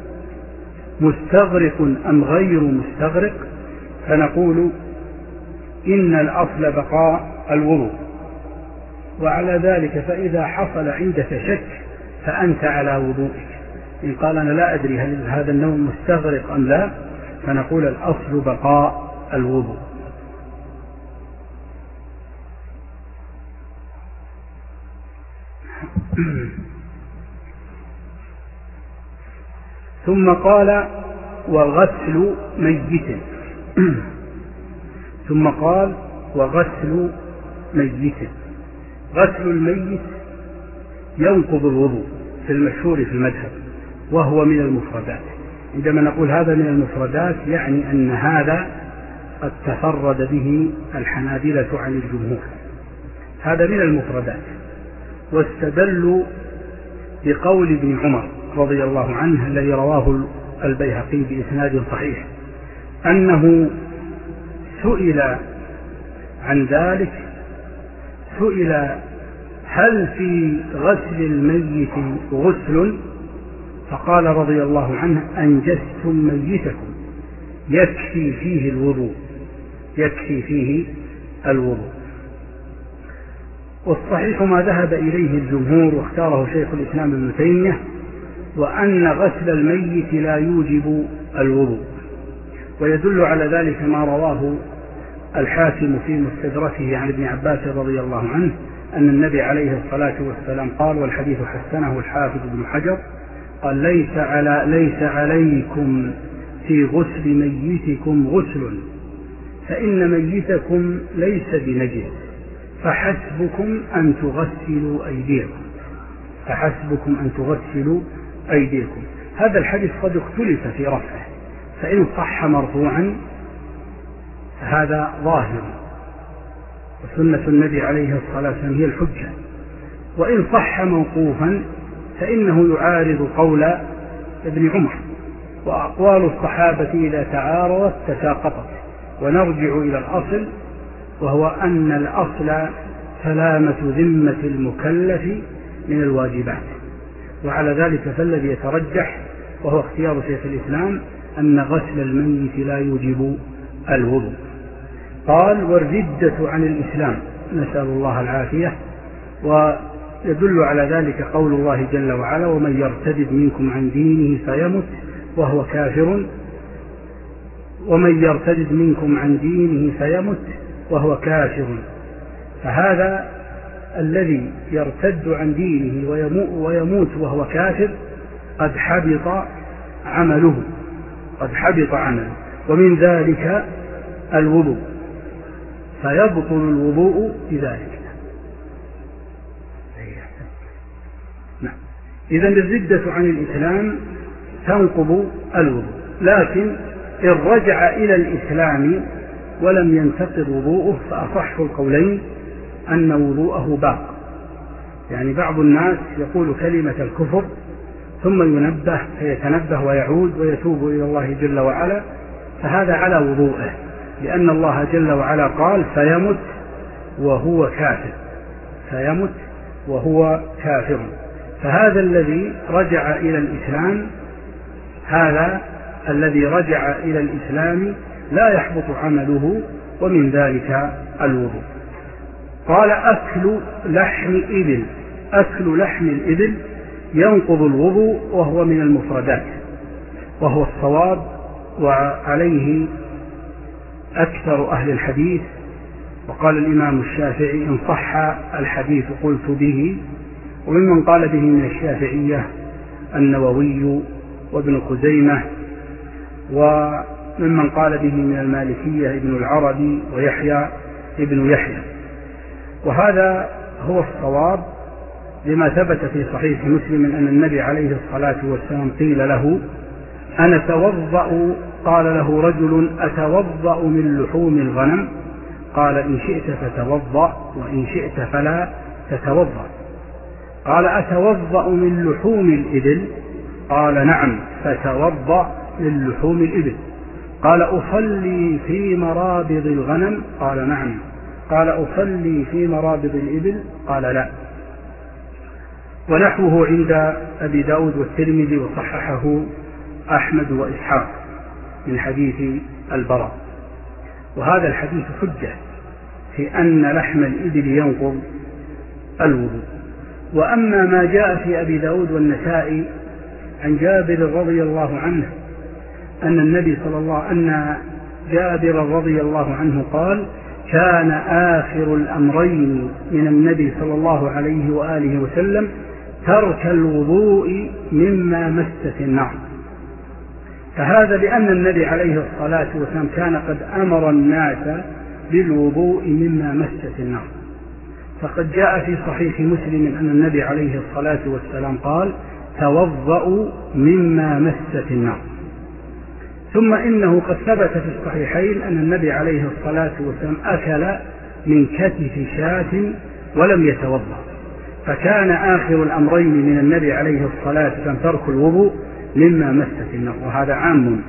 Speaker 2: مستغرق أم غير مستغرق، فنقول إن الأصل بقاء الوضوء. وعلى ذلك فإذا حصل عندك شك فأنت على وضوئك. إن قال أنا لا أدري هل هذا النوم مستغرق أم لا، فنقول الأصل بقاء الوضوء. ثم قال وغسل ميت ثم قال وغسل ميت غسل الميت ينقض الوضوء في المشهور في المذهب، وهو من المفردات. عندما نقول هذا من المفردات يعني أن هذا قد تفرد به الحنابلة عن الجمهور، هذا من المفردات. واستدلوا بقول ابن عمر رضي الله عنه الذي رواه البيهقي بإسناد صحيح أنه سئل عن ذلك، سئل هل في غسل الميت غسل؟ فقال رضي الله عنه أنجستم ميتكم يكفي فيه الوضوء يكفي فيه الوضوء. والصحيح ما ذهب إليه الجمهور واختاره شيخ الإسلام ابن تيمية، وأن غسل الميت لا يوجب الوضوء. ويدل على ذلك ما رواه الحاكم في مستدركه عن ابن عباس رضي الله عنه أن النبي عليه الصلاة والسلام قال، والحديث حسنه الحافظ ابن حجر، قال ليس, على ليس عليكم في غسل ميتكم غسل فإن ميتكم ليس بنجس فحسبكم أن تغسلوا أيديكم فحسبكم أن تغسلوا أيديكم. هذا الحديث قد اختلف في رفعه، فإن صح مرفوعا هذا ظاهر وسنة النبي عليه الصلاة والسلام هي الحجة، وإن صح موقوفا فإنه يعارض قول ابن عمر، وأقوال الصحابة إذا تعارضت تساقطت، ونرجع إلى الأصل، وهو أن الأصل سلامة ذمة المكلف من الواجبات. وعلى ذلك فالذي يترجح وهو اختيار شيخ الإسلام أن غسل الميت لا يوجب الوضوء. قال: والردة عن الإسلام، نسأل الله العافية. ويدل على ذلك قول الله جل وعلا: ومن يرتد منكم عن دينه فيمت وهو كافر ومن يرتد منكم عن دينه فيمت وهو كافر. فهذا الذي يرتد عن دينه ويموت وهو كافر قد حبط عمله قد حبط عمله ومن ذلك الوضوء، فيبطل الوضوء بذلك. نعم. إذن الردة عن الإسلام تنقض الوضوء، لكن إن رجع إلى الإسلام ولم ينتقض وضوءه فأصح القولين أن وضوءه باق. يعني بعض الناس يقول كلمة الكفر ثم ينبه فيتنبه ويعود ويتوب إلى الله جل وعلا، فهذا على وضوءه، لأن الله جل وعلا قال: فيمت وهو كافر فيمت وهو كافر. فهذا الذي رجع إلى الإسلام هذا الذي رجع إلى الإسلام لا يحبط عمله، ومن ذلك الوضوء. قال: أكل لحم إبل أكل لحم الإبل ينقض الوضوء، وهو من المفردات، وهو الصواب، وعليه أكثر أهل الحديث. وقال الإمام الشافعي: إن صح الحديث قلت به. وممن قال به من الشافعية النووي وابن خزيمة، وممن قال به من المالكية ابن العربي ويحيى ابن يحيى. وهذا هو الصواب لما ثبت في صحيح مسلم أن النبي عليه الصلاة والسلام قيل له: أنا أتوضأ قال له رجل: أتوضأ من لحوم الغنم؟ قال: إن شئت فتوضأ وإن شئت فلا تتوضأ. قال: أتوضأ من لحوم الإبل؟ قال: نعم، فتوضأ من لحوم الإبل. قال: أصلي في مرابض الغنم؟ قال: نعم. قال: أصلي في مرابض الإبل؟ قال: لا. ونحوه عند أبي داود والترمذي، وصححه أحمد وإسحاق من حديث البراء. وهذا الحديث حجة في أن لحم الإبل ينقض الوضوء. وأما ما جاء في أبي داود والنسائي عن جابر رضي الله عنه أن النبي صلى الله أن جابر رضي الله عنه قال: كان آخر الأمرين من النبي صلى الله عليه وآله وسلم ترك الوضوء مما مست النار. فهذا لأن النبي عليه الصلاة والسلام كان قد أمر الناس بالوضوء مما مست النار. فقد جاء في صحيح مسلم أن النبي عليه الصلاة والسلام قال: توضأوا مما مست النار. ثم إنه قد ثبت في الصحيحين أن النبي عليه الصلاة والسلام أكل من كتف شاة ولم يتوضأ. فكان آخر الأمرين من النبي عليه الصلاة والسلام ترك الوضوء مما مست النار، وهذا عام.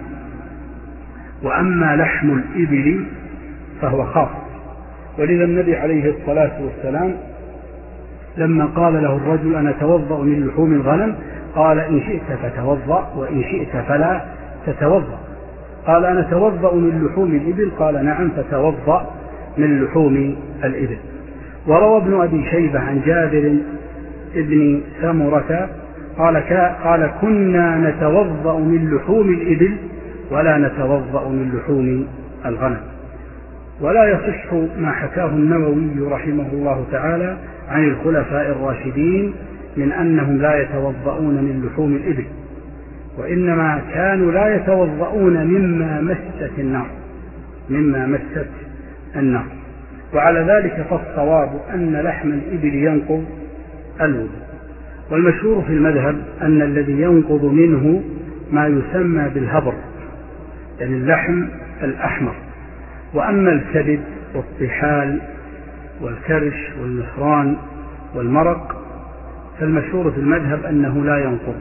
Speaker 2: وأما لحم الإبل فهو خاص. ولذا النبي عليه الصلاة والسلام لما قال له الرجل: أنا أتوضأ من لحوم الغنم؟ قال: إن شئت فتوضأ وإن شئت فلا تتوضأ. قال: أنا أتوضأ من لحوم الإبل؟ قال: نعم، فتوضأ من لحوم الإبل. وروى ابن أبي شيبة عن جابر ابن سمرة قال: قال كنا نتوضأ من لحوم الإبل ولا نتوضأ من لحوم الغنم. ولا يصح ما حكاه النووي رحمه الله تعالى عن الخلفاء الراشدين من أنهم لا يتوضؤون من لحوم الإبل، وإنما كانوا لا يتوضؤون مما مست النار مما مست النار. وعلى ذلك فالصواب أن لحم الإبل ينقض الوضوء. والمشهور في المذهب أن الذي ينقض منه ما يسمى بالهبر، يعني اللحم الأحمر. وأما الكبد والطحال والكرش والنصران والمرق فالمشهور في المذهب أنه لا ينقض.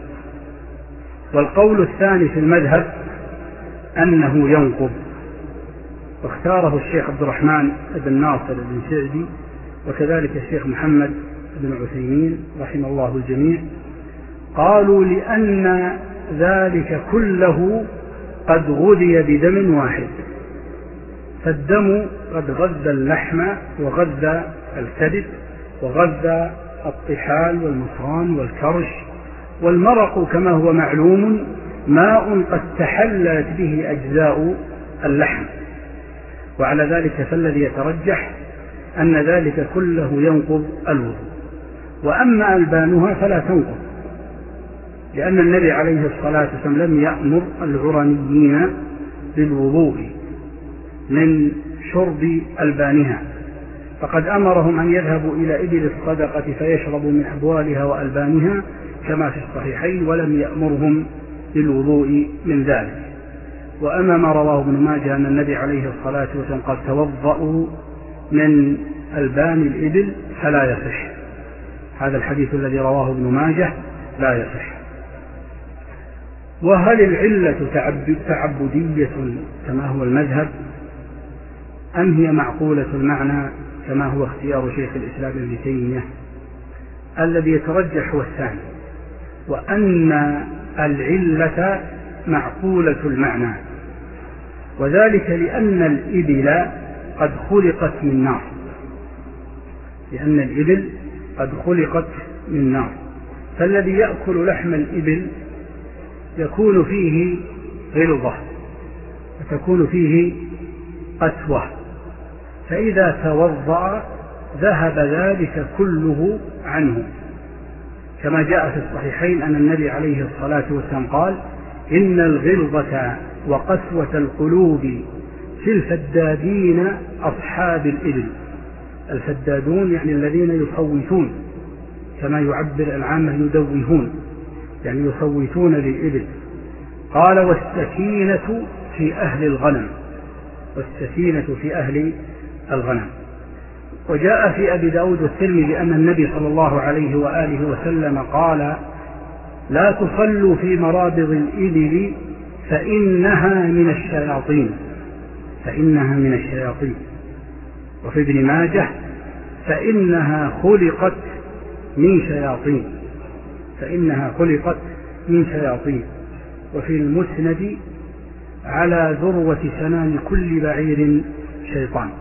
Speaker 2: والقول الثاني في المذهب أنه ينقض. واختاره الشيخ عبد الرحمن بن ناصر بن سعدي وكذلك الشيخ محمد بن عثيمين رحمه الله الجميع. قالوا لأن ذلك كله قد غذي بدم واحد، فالدم قد غذى اللحم وغذى الكبد وغذى الطحال والمصران والكرش، والمرق كما هو معلوم ماء قد تحلت به أجزاء اللحم، وعلى ذلك فالذي يترجح أن ذلك كله ينقض الوضوء. وأما ألبانها فلا تنقض، لأن النبي عليه الصلاة والسلام لم يأمر العرنيين بالوضوء من شرب ألبانها، فقد أمرهم أن يذهبوا إلى إبل الصدقة فيشربوا من أبوالها وألبانها كما في الصحيحين، ولم يأمرهم بالوضوء من ذلك. وأما ما رواه ابن ماجه أن النبي عليه الصلاة والسلام قد توضأوا من ألبان الإبل فلا يصح، هذا الحديث الذي رواه ابن ماجه لا يصح. وهل العلة تعبدية كما هو المذهب أم هي معقولة المعنى كما هو اختيار شيخ الإسلام ابن تيمية؟ الذي يترجح هو الثاني، وأن العلة معقولة المعنى، وذلك لأن الإبل قد خلقت من نار، لأن الإبل قد خلقت من نار، فالذي يأكل لحم الإبل يكون فيه غلظة وتكون فيه قسوة، فإذا توضأ ذهب ذلك كله عنه، كما جاء في الصحيحين أن النبي عليه الصلاة والسلام قال: إن الغلظة وقسوة القلوب في الفدادين أصحاب الإبل. الفدادون يعني الذين يصوتون، كما يعبر العامة يدوهون، يعني يصوتون للإبل. قال: والسكينة في أهل الغنم، والسكينة في أهل الغنم. وجاء في أبي داود والترمذي أن النبي صلى الله عليه وآله وسلم قال: لا تصلوا في مرابض الإبل فإنها من الشياطين، فإنها من الشياطين. وفي ابن ماجه: فإنها خلقت من شياطين، فإنها خلقت من شياطين. وفي المسند: على ذروة سنام كل بعير شيطان.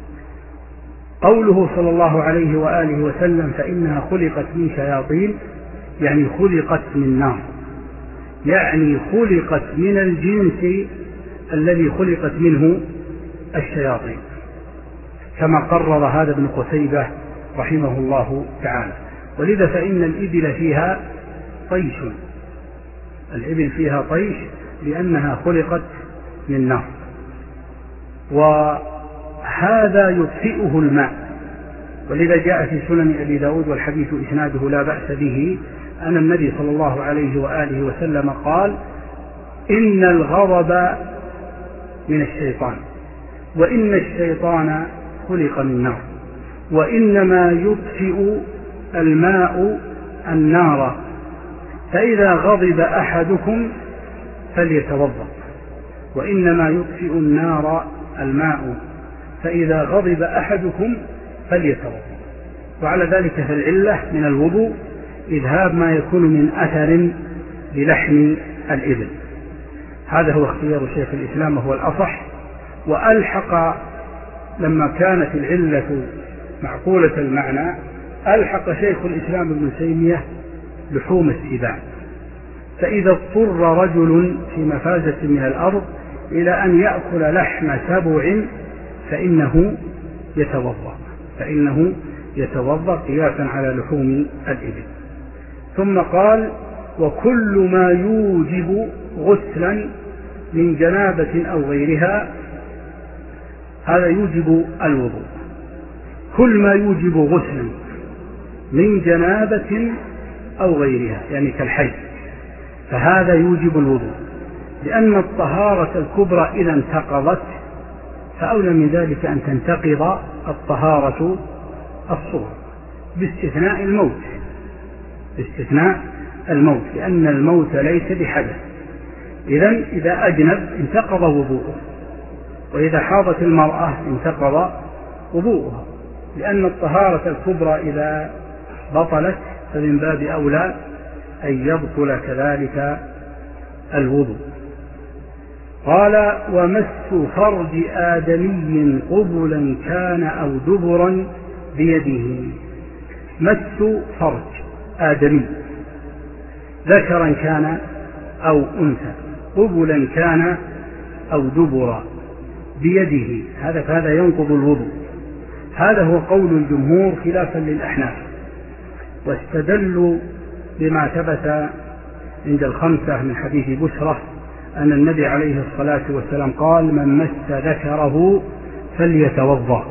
Speaker 2: قوله صلى الله عليه وآله وسلم فإنها خلقت من شياطين يعني خلقت من نار، يعني خلقت من الجنس الذي خلقت منه الشياطين، كما قرر هذا ابن قتيبة رحمه الله تعالى. ولذا فإن الإبل فيها طيش، الإبل فيها طيش لأنها خلقت من نار، وهذا يطفئه الماء. ولذا جاء في سنن أبي داود والحديث إسناده لا بأس به أن النبي صلى الله عليه وآله وسلم قال: إن الغضب من الشيطان، وإن الشيطان خلق من نار، وإنما يطفئ الماء النار، فإذا غضب أحدكم فليتوضأ، وإنما يطفئ النار الماء، فإذا غضب أحدكم فليتوضأ. وعلى ذلك فالعلة من الوضوء إذهاب ما يكون من أثر للحم الإبل. هذا هو اختيار شيخ الإسلام وهو الأصح. وألحق لما كانت العلة معقولة المعنى ألحق شيخ الإسلام ابن تيمية لحوم السباع، فإذا اضطر رجل في مفازة من الأرض إلى أن يأكل لحم سبع فإنه يتوضأ، فإنه يتوضأ قياسا على لحوم الإبل. ثم قال: وكل ما يوجب غسلا من جنابة أو غيرها، هذا يوجب الوضوء. كل ما يوجب غسلا من جنابة أو غيرها يعني كالحيض، فهذا يوجب الوضوء، لأن الطهارة الكبرى إذا انتقضت فأولى من ذلك أن تنتقض الطهارة الصغرى باستثناء الموت، باستثناء الموت، لأن الموت ليس بحدث. إذن إذا أجنب انتقض وضوءه. وإذا حاضت المرأة انتقض وضوءها، لأن الطهارة الكبرى إذا بطلت فمن باب أولى أن يبطل كذلك الوضوء. قال: ومس فرج آدمي قبلا كان أو دبرا بيده. مس فرج آدمي ذكرا كان أو أنثى، قبلا كان أو دبرا بيده، هذا فهذا ينقض الوضوء. هذا هو قول الجمهور خلافا للأحناف، واستدلوا بما ثبت عند الخمسة من حديث بشرة أن النبي عليه الصلاة والسلام قال: من مس ذكره فليتوضأ.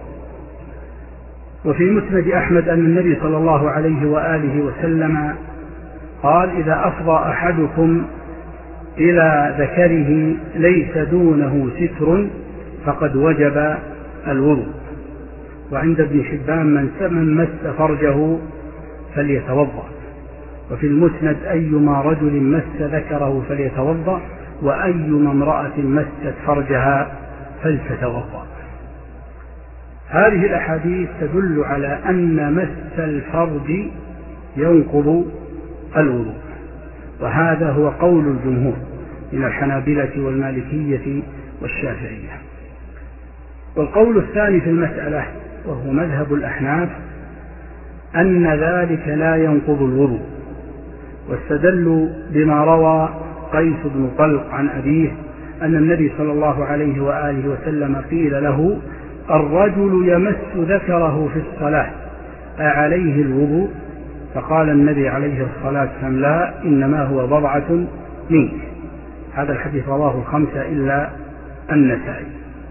Speaker 2: وفي مسند أحمد أن النبي صلى الله عليه وآله وسلم قال: إذا أفضى أحدكم إلى ذكره ليس دونه ستر فقد وجب الوضوء. وعند ابن حبان: من مس فرجه فليتوضأ. وفي المسند: أيما رجل مس ذكره فليتوضأ، وأيما امرأة مست فرجها فلتتوضأ. هذه الأحاديث تدل على أن مس الفرج ينقض الوضوء، وهذا هو قول الجمهور من الحنابلة والمالكية والشافعية. والقول الثاني في المسألة وهو مذهب الأحناف أن ذلك لا ينقض الوضوء، واستدلوا بما روى قيس بن طلق عن أبيه أن النبي صلى الله عليه وآله وسلم قيل له: الرجل يمس ذكره في الصلاة أعليه الوضوء؟ فقال النبي عليه الصلاة والسلام: لا، إنما هو بضعة منك. هذا الحديث رواه الخمسة إلا النسائي.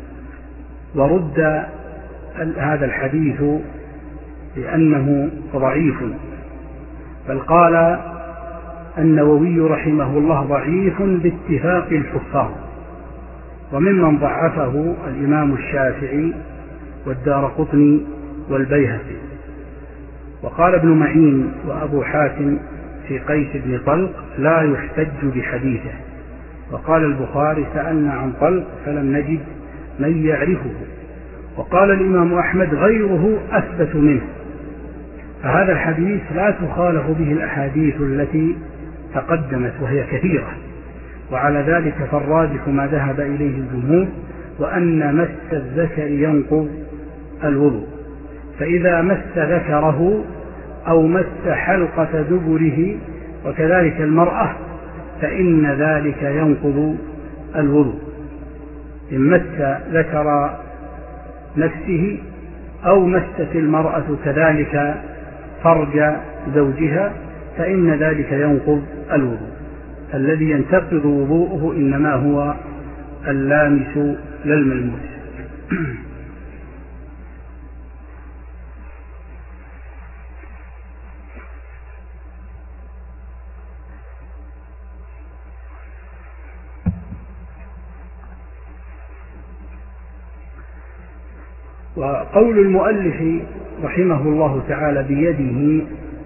Speaker 2: ورد هذا الحديث لأنه ضعيف، بل قال النووي رحمه الله: ضعيف باتفاق الحفاظ. وممن ضعفه الإمام الشافعي والدارقطني والبيهقي. وقال ابن معين وأبو حاتم في قيس بن طلق: لا يحتج بحديثه. وقال البخاري: سألنا عن طلق فلم نجد من يعرفه. وقال الإمام أحمد: غيره أثبت منه. فهذا الحديث لا تخالف به الأحاديث التي تقدمت وهي كثيرة، وعلى ذلك فالراجح ما ذهب إليه الجمهور، وأن مس الذكر ينقض الوضوء. فإذا مس ذكره أو مس حلقة دبره وكذلك المرأة فإن ذلك ينقض الوضوء. إن مس ذكر نفسه أو مست المرأة كذلك فرج زوجها فإن ذلك ينقض الوضوء. الذي ينتقض وضوءه إنما هو اللامس للملموس. وقول المؤلف رحمه الله تعالى بيده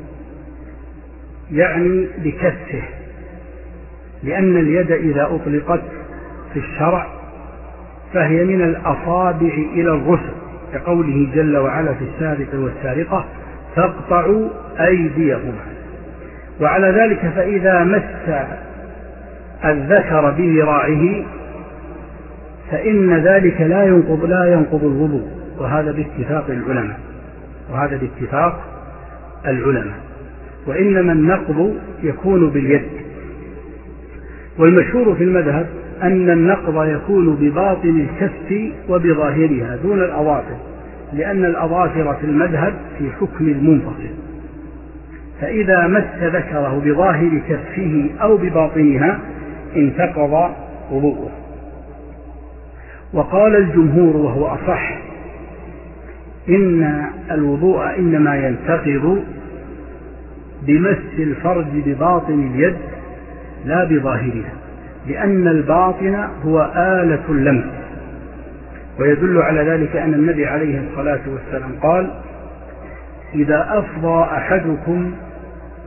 Speaker 2: يعني بكفه، لأن اليد إذا أطلقت في الشرع فهي من الأصابع إلى الرسل، كقوله جل وعلا في السارق والسارقة: فاقطعوا أيديهما. وعلى ذلك فإذا مس الذكر بذراعه فإن ذلك لا ينقض لا ينقض الوضوء، وهذا باتفاق العلماء وهذا باتفاق العلماء وإنما النقض يكون باليد. والمشهور في المذهب أن النقض يكون بباطن الكف وبظاهرها دون الأظافر، لأن الأظافر في المذهب في حكم المنفصل. فإذا مس ذكره بظاهر كفه أو بباطنها انتقض وضوءه. وقال الجمهور وهو أصح: إن الوضوء إنما ينتقض بمس الفرج بباطن اليد لا بظاهرها، لأن الباطن هو آلة اللمس. ويدل على ذلك أن النبي عليه الصلاة والسلام قال: إذا أفضى أحدكم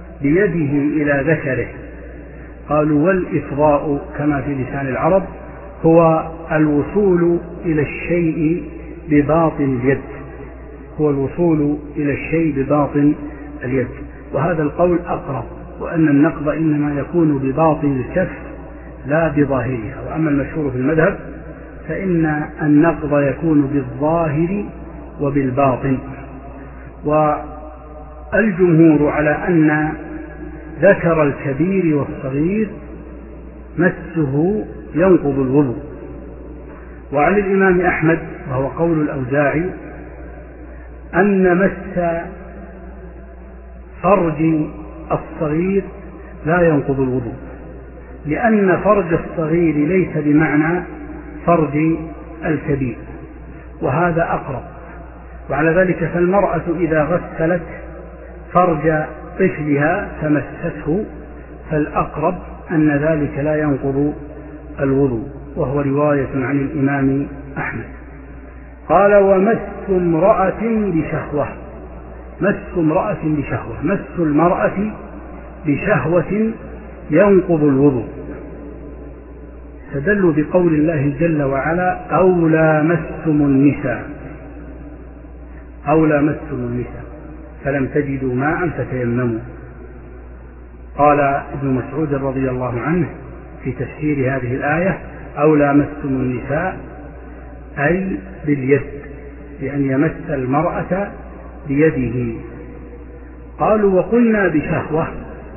Speaker 2: بيده إلى ذكره، قالوا: والإفضاء كما في لسان العرب هو الوصول إلى الشيء بباطن اليد، هو الوصول إلى الشيء بباطن اليد، وهذا القول أقرب، وأن النقض إنما يكون بباطن الكف لا بظاهرها. وأما المشهور في المذهب فإن النقض يكون بالظاهر وبالباطن. والجمهور على أن ذكر الكبير والصغير مسه ينقض الوضوء. وعن الإمام أحمد وهو قول الأوزاعي أن مس فرج الصغير لا ينقض الوضوء، لأن فرج الصغير ليس بمعنى فرج الكبير، وهذا أقرب. وعلى ذلك فالمرأة إذا غسلت فرج طفلها فمسته فالأقرب أن ذلك لا ينقض الوضوء، وهو رواية عن الإمام أحمد. قال ومس امرأة بشهوة، مس امرأة بشهوة، مس المرأة بشهوة ينقض الوضوء، استدلوا بقول الله جل وعلا أو لامستم النساء، أو لامستم النساء فلم تجدوا ماء فتيمموا. قال ابن مسعود رضي الله عنه في تفسير هذه الآية أو لامستم النساء أي باليد، بأن يمس المرأة بيده. قالوا وقلنا بشهوة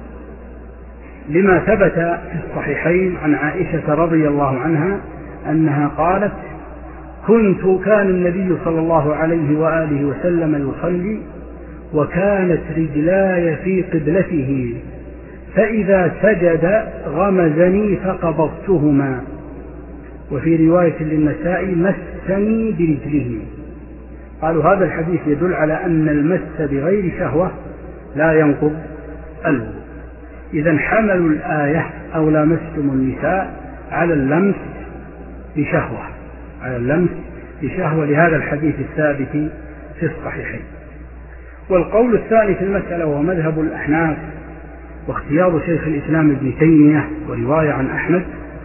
Speaker 2: لما ثبت في الصحيحين عن عائشة رضي الله عنها أنها قالت كنت كان النبي صلى الله عليه وآله وسلم يصلي وكانت رجلاي في قبلته فإذا سجد غمزني فقبضتهما. وفي رواية للنساء مسني برجله. قالوا هذا الحديث يدل على أن المس بغير شهوة لا ينقض الوضوء. إذا حملوا الآية أو لامستم النساء على اللمس بشهوة، على اللمس بشهوة لهذا الحديث الثابت في الصحيحين. والقول الثاني في المسألة وهو مذهب الأحناف واختيار شيخ الإسلام ابن تيمية ورواية عن أحمد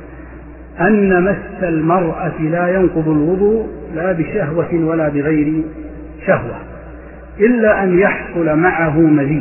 Speaker 2: أن مس المرأة لا ينقض الوضوء لا بشهوة ولا بغير شهوة إلا أن يحصل معه مذي،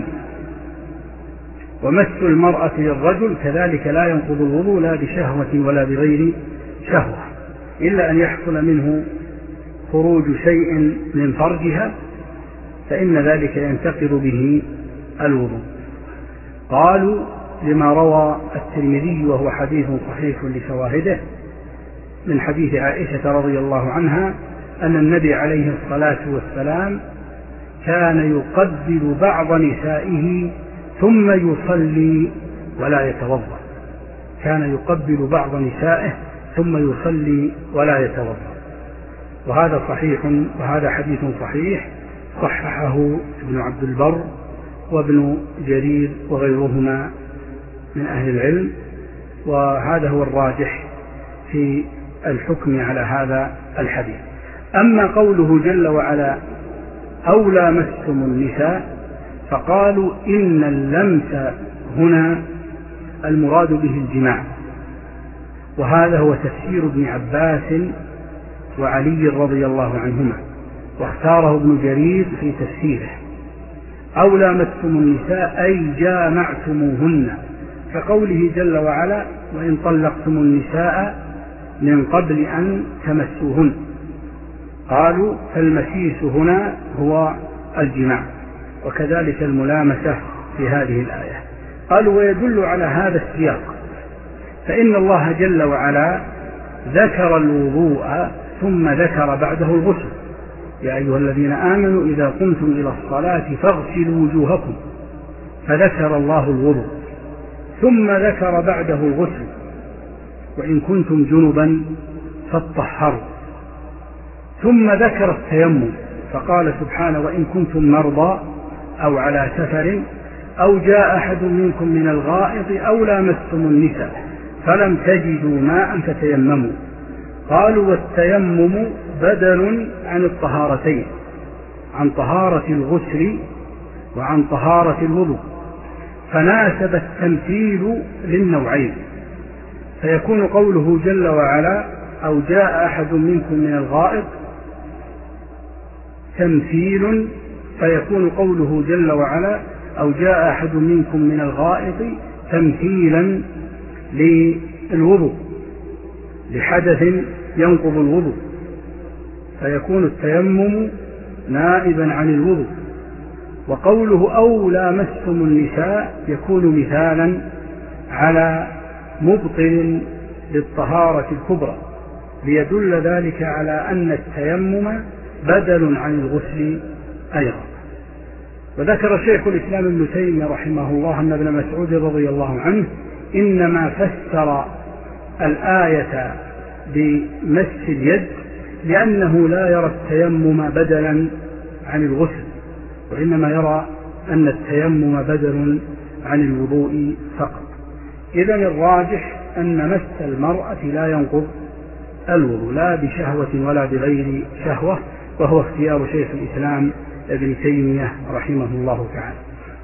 Speaker 2: ومس المرأة للرجل كذلك لا ينقض الوضوء لا بشهوة ولا بغير شهوة إلا أن يحصل منه خروج شيء من فرجها فإن ذلك ينتقض به الوضوء. قالوا لما روى الترمذي وهو حديث صحيح لشواهده من حديث عائشة رضي الله عنها أن النبي عليه الصلاة والسلام كان يقبل بعض نسائه ثم يصلي ولا يتوضأ، كان يقبل بعض نسائه ثم يصلي ولا يتوضأ. وهذا صحيح، وهذا حديث صحيح صححه ابن عبد البر وابن جرير وغيرهما من أهل العلم، وهذا هو الراجح في الحكم على هذا الحديث. أما قوله جل وعلا أو لامستم النساء فقالوا إن اللمس هنا المراد به الجماع، وهذا هو تفسير ابن عباس وعلي رضي الله عنهما، واختاره ابن جرير في تفسيره أو لامستم النساء أي جامعتموهن، كقوله جل وعلا وإن طلقتم النساء من قبل أن تمسوهن. قالوا فالمسيس هنا هو الجماع، وكذلك الملامسة في هذه الآية. قالوا ويدل على هذا السياق فإن الله جل وعلا ذكر الوضوء ثم ذكر بعده الغسل، يا أيها الذين آمنوا إذا قمتم إلى الصلاة فاغسلوا وجوهكم، فذكر الله الوضوء ثم ذكر بعده الغسل وإن كنتم جنبا فاطهروا، ثم ذكر التيمم فقال سبحانه وإن كنتم مرضى أو على سفر أو جاء أحد منكم من الغائط أو لامستم النساء فلم تجدوا ماء فتيمموا. قالوا والتيمم بدل عن الطهارتين، عن طهارة الغسل وعن طهارة الوضوء، فناسب التمثيل للنوعين، فيكون قوله جل وعلا أو جاء أحد منكم من الغائط تمثيل، فيكون قوله جل وعلا أو جاء أحد منكم من الغائط تمثيلا للوضوء، لحدث ينقض الوضوء، فيكون التيمم نائبا عن الوضوء. وقوله أو لامستم النساء يكون مثالا على مبطل للطهارة الكبرى، ليدل ذلك على أن التيمم بدل عن الغسل أيضا. وذكر شيخ الإسلام ابن تيمية رحمه الله أن ابن مسعود رضي الله عنه إنما فسر الآية بمس اليد لأنه لا يرى التيمم بدلا عن الغسل، وإنما يرى أن التيمم بدل عن الوضوء فقط. إذن الراجح أن مس المرأة لا ينقض الوضوء لا بشهوة ولا بغير شهوة، وهو اختيار شيخ الإسلام ابن تيمية رحمه الله تعالى.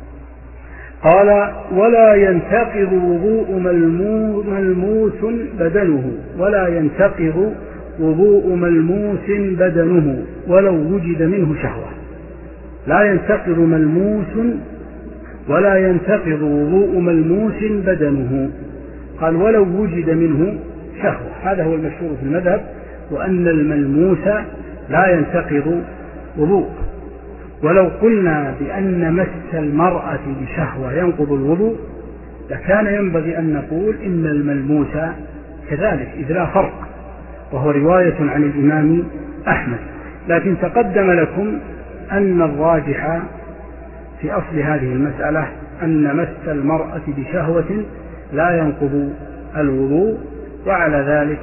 Speaker 2: قال ولا ينتقض وضوء ملموس بدنه ولا ينتقض وضوء ملموس بدنه ولو وجد منه شهوة. لا ينتقض ملموس ولا ينتقض وضوء ملموس بدنه، قال ولو وجد منه شهوة. هذا هو المشهور في المذهب، وأن الملموس لا ينتقض وضوء. ولو قلنا بأن مس المرأة بشهوة ينقض الوضوء لكان ينبغي أن نقول إن الملموس كذلك، إذ لا فرق، وهو رواية عن الإمام أحمد. لكن تقدم لكم أن الراجح في أصل هذه المسألة أن مس المرأة بشهوة لا ينقض الوضوء، وعلى ذلك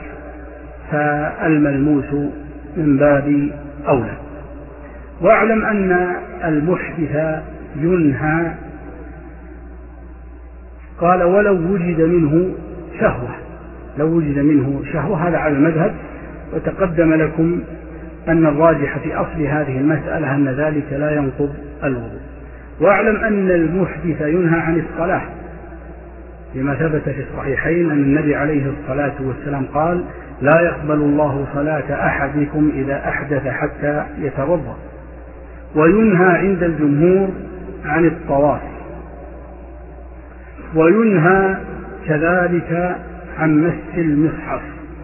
Speaker 2: فالملموس من باب أولى. واعلم أن المحدث ينهى، قال ولو وجد منه شهوة، لو وجد منه شهوة، هذا على المذهب. وتقدم لكم أن الراجح في أصل هذه المسألة أن ذلك لا ينقض الوضوء. واعلم أن المحدث ينهى عن الصلاة، لما ثبت في الصحيحين أن النبي عليه الصلاة والسلام قال لا يقبل الله صلاة أحدكم إذا أحدث حتى يتوضأ. وينهى عند الجمهور عن الطواف. وينهى كذلك عن مس المصحف،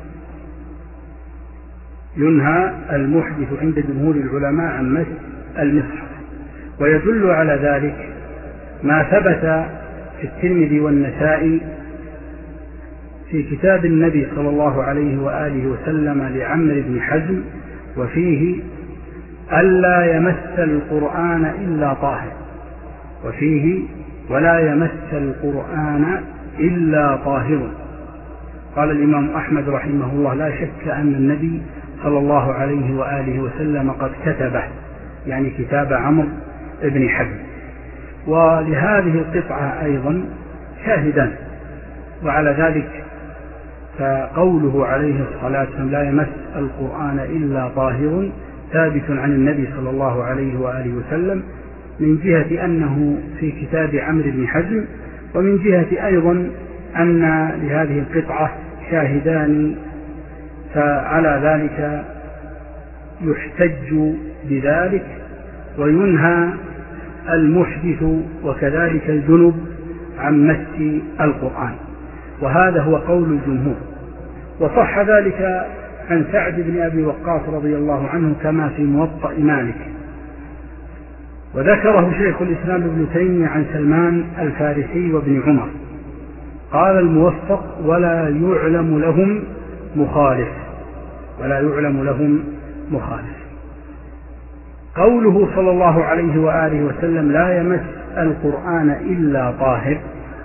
Speaker 2: ينهى المحدث عند جمهور العلماء عن مس المصحف. ويدل على ذلك ما ثبت في الترمذي والنسائي في كتاب النبي صلى الله عليه وآله وسلم لعمرو بن حزم، وفيه ألا يمس القرآن إلا طاهر، وفيه ولا يمس القرآن إلا طاهر. قال الإمام أحمد رحمه الله لا شك أن النبي صلى الله عليه وآله وسلم قد كتبه، يعني كتاب عمرو بن حزم. ولهذه القطعة أيضا شاهدان، وعلى ذلك فقوله عليه الصلاة والسلام لا يمس القرآن إلا طاهر ثابت عن النبي صلى الله عليه وآله وسلم، من جهة أنه في كتاب عمرو بن حزم، ومن جهة أيضا أن لهذه القطعة شاهدان، فعلى ذلك يحتج بذلك. وينهى المحدث وكذلك الجنب عن مس القرآن، وهذا هو قول الجمهور. وصح ذلك عن سعد بن أبي وقاص رضي الله عنه كما في موطأ مالك. وذكره شيخ الإسلام ابن تيمية عن سلمان الفارسي وابن عمر. قال الموفق ولا يعلم لهم مخالف، ولا يعلم لهم مخالف. قوله صلى الله عليه وآله وسلم لا يمس القرآن إلا طاهر،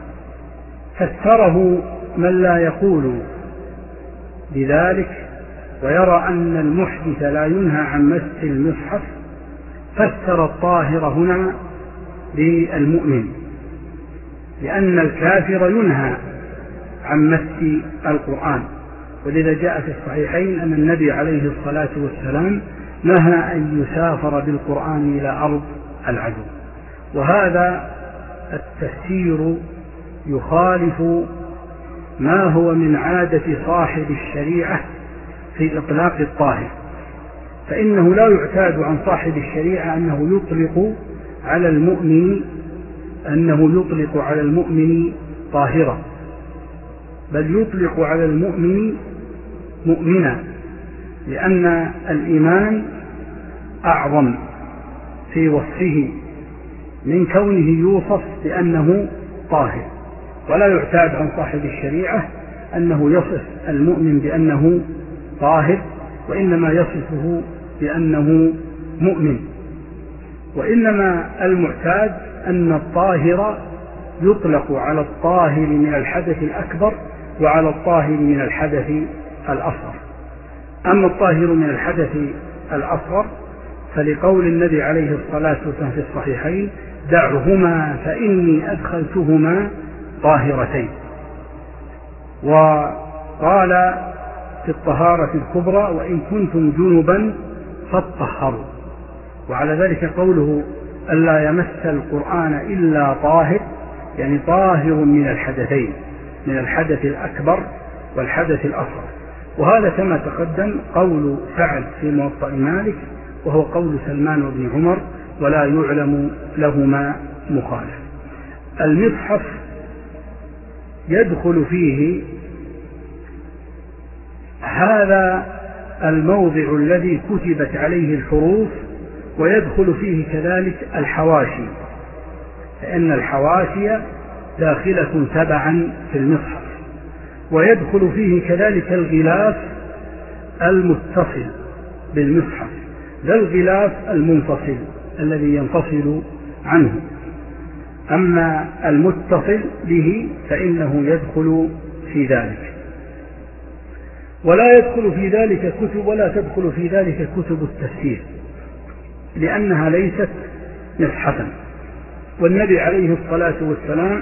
Speaker 2: فسره من لا يقول بذلك ويرى أن المحدث لا ينهى عن مس المصحف، فسر الطاهر هنا بالمؤمن، لأن الكافر ينهى عن مس القرآن. ولذا جاء في الصحيحين أن النبي عليه الصلاة والسلام نهى أن يسافر بالقرآن إلى أرض العدو. وهذا التفسير يخالف ما هو من عادة صاحب الشريعة في إطلاق الطاهر، فإنه لا يعتاد عن صاحب الشريعة أنه يطلق على المؤمن أنه يطلق على المؤمن طاهرا، بل يطلق على المؤمن مؤمنا، لأن الإيمان أعظم في وصفه من كونه يوصف بأنه طاهر. ولا يعتاد عن صاحب الشريعة أنه يصف المؤمن بأنه طاهر، وإنما يصفه بأنه مؤمن. وإنما المعتاد أن الطاهر يطلق على الطاهر من الحدث الأكبر وعلى الطاهر من الحدث الأصغر. أما الطاهر من الحدث الأصغر فلقول النبي عليه الصلاة والسلام في الصحيحين: دعهما فإني أدخلتهما طاهرتين. وقال في الطهارة الكبرى: وإن كنتم جنبا فاطهروا. وعلى ذلك قوله: ألا يمس القرآن إلا طاهر، يعني طاهر من الحدثين، من الحدث الأكبر والحدث الأصغر. وهذا كما تقدم قول سعد في موطأ مالك، وهو قول سلمان بن عمر، ولا يعلم لهما مخالف. المصحف يدخل فيه هذا الموضع الذي كتبت عليه الحروف، ويدخل فيه كذلك الحواشي، فإن الحواشي داخلة تبعا في المصحف. ويدخل فيه كذلك الغلاف المتصل بالمصحف، لا الغلاف المنفصل الذي ينفصل عنه. أما المتصل به فإنه يدخل في ذلك. ولا يدخل في ذلك كتب ولا تدخل في ذلك كتب التفسير، لأنها ليست مصحفا. والنبي عليه الصلاة والسلام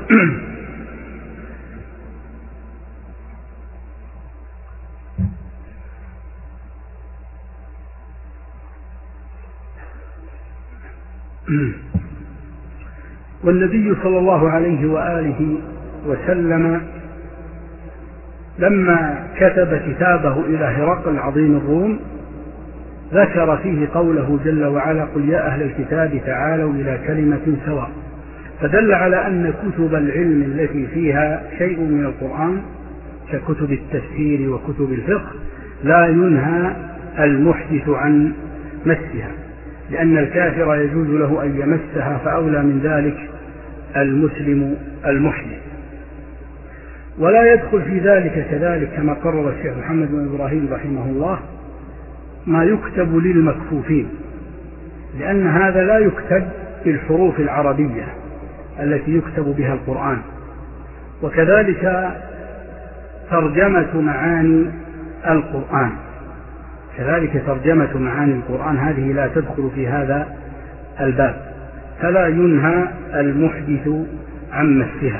Speaker 2: والنبي صلى الله عليه وآله وسلم لما كتب كتابه إلى هرقل عظيم الروم ذكر فيه قوله جل وعلا: قل يا أهل الكتاب تعالوا إلى كلمة سواء. فدل على أن كتب العلم التي فيها شيء من القرآن ككتب التفسير وكتب الفقه لا ينهى المحدث عن مسها، لأن الكافر يجوز له أن يمسها، فأولى من ذلك المسلم المحدث. ولا يدخل في ذلك كذلك كما قرر الشيخ محمد بن إبراهيم رحمه الله ما يكتب للمكفوفين، لأن هذا لا يكتب بالحروف العربية التي يكتب بها القرآن. وكذلك ترجمة معاني القرآن، كذلك ترجمة معاني القرآن هذه لا تدخل في هذا الباب، فلا ينهى المحدث عن مسها.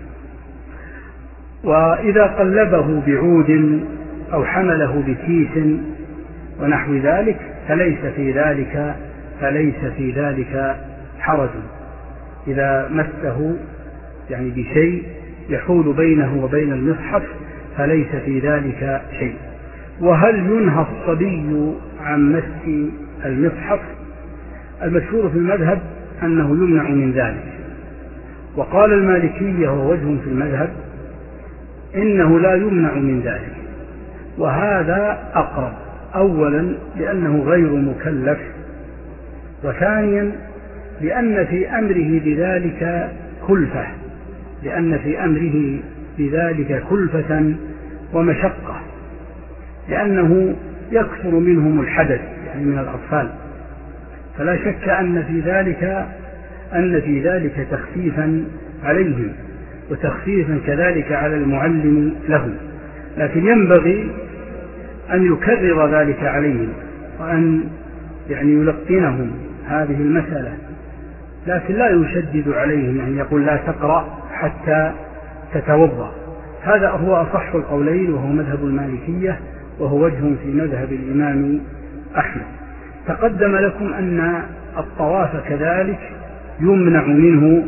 Speaker 2: وإذا قلبه بعود أو حمله بكيس ونحو ذلك فليس في ذلك فليس في ذلك حرج، إذا مسه يعني بشيء يحول بينه وبين المصحف فليس في ذلك شيء. وهل ينهى الصبي عن مس المصحف؟ المشهور في المذهب أنه يمنع من ذلك. وقال المالكية ووجه في المذهب إنه لا يمنع من ذلك، وهذا أقرب، أولا لأنه غير مكلف، وثانيا لأن في أمره بذلك كلفة لأن في أمره بذلك كلفة ومشقة، لأنه يكثر منهم الحدث يعني من الأطفال، فلا شك أن في ذلك أن في ذلك تخفيفا عليهم وتخفيفا كذلك على المعلم لهم، لكن ينبغي أن يكرر ذلك عليهم وأن يعني يلقنهم هذه المسألة، لكن لا يشدد عليهم يعني يقول لا تقرأ حتى تتوضأ. هذا هو أصح القولين وهو مذهب المالكية وهو وجه في مذهب الإمام أحمد. تقدم لكم أن الطواف كذلك يمنع منه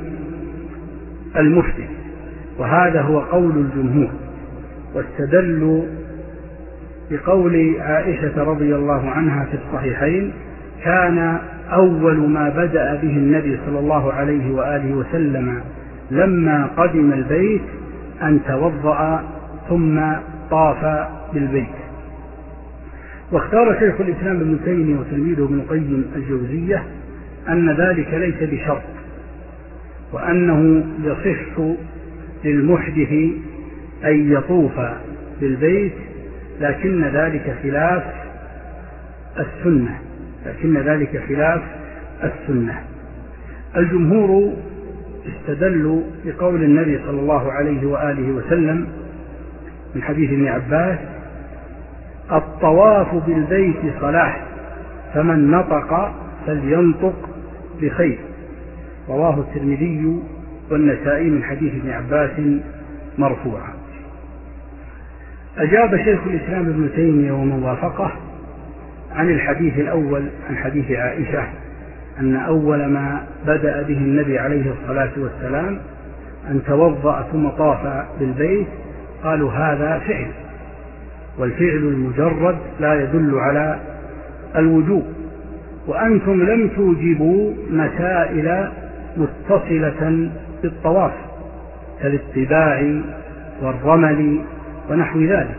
Speaker 2: المحدث، وهذا هو قول الجمهور، واستدلوا بقول عائشة رضي الله عنها في الصحيحين: كان أول ما بدأ به النبي صلى الله عليه وآله وسلم لما قدم البيت أن توضأ ثم طاف بالبيت. واختار شيخ الإسلام ابن تيمية وتلميذه ابن القيم الجوزية أن ذلك ليس بشرط، وأنه يصح للمحدث أن يطوف بالبيت، لكن ذلك خلاف السنة لكن ذلك خلاف السنة. الجمهور استدلوا بقول النبي صلى الله عليه وآله وسلم من حديث ابن عباس: الطواف بالبيت صلاة، فمن نطق فلينطق بخير. رواه الترمذي والنسائي من حديث ابن عباس مرفوعا. أجاب شيخ الإسلام ابن تيمية ومن وافقه عن الحديث الأول عن حديث عائشة أن أول ما بدأ به النبي عليه الصلاة والسلام أن توضأ ثم طاف بالبيت. قالوا هذا فعل، والفعل المجرد لا يدل على الوجوب، وأنتم لم توجبوا مسائل متصلة بالطواف كالاتباع والرمل ونحو ذلك،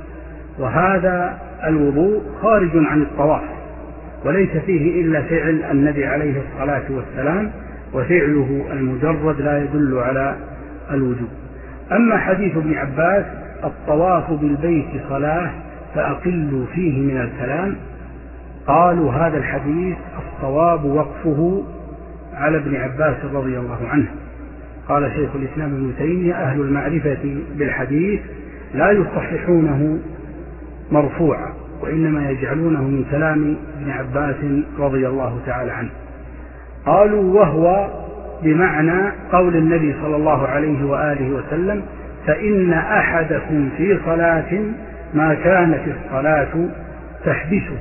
Speaker 2: وهذا الوضوء خارج عن الطواف وليس فيه إلا فعل النبي عليه الصلاة والسلام، وفعله المجرد لا يدل على الوجوب. أما حديث ابن عباس: الطواف بالبيت صلاة فأقلوا فيه من الكلام، قالوا هذا الحديث الصواب وقفه على ابن عباس رضي الله عنه. قال شيخ الإسلام ابن تيمية: أهل المعرفة بالحديث لا يصححونه مرفوعا، وإنما يجعلونه من كلام ابن عباس رضي الله تعالى عنه. قالوا وهو بمعنى قول النبي صلى الله عليه وآله وسلم: فإن أحدكم في صلاة ما كانت الصلاة تحبسه.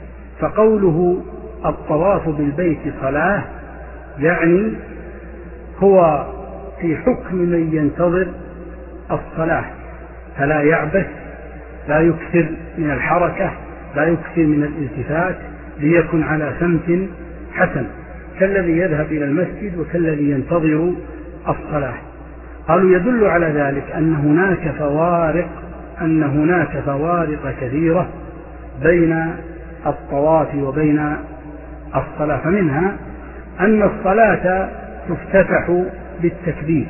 Speaker 2: فقوله الطواف بالبيت صلاة يعني هو في حكم من ينتظر الصلاة، فلا يعبث، لا يكثر من الحركة، لا يكثر من الالتفات، ليكن على سمت حسن كالذي يذهب إلى المسجد وكالذي ينتظر الصلاة. قالوا يدل على ذلك أن هناك فوارق أن هناك فوارق كثيرة بين الطواف وبين الصلاة، فمنها أن الصلاة تفتتح بالتكبير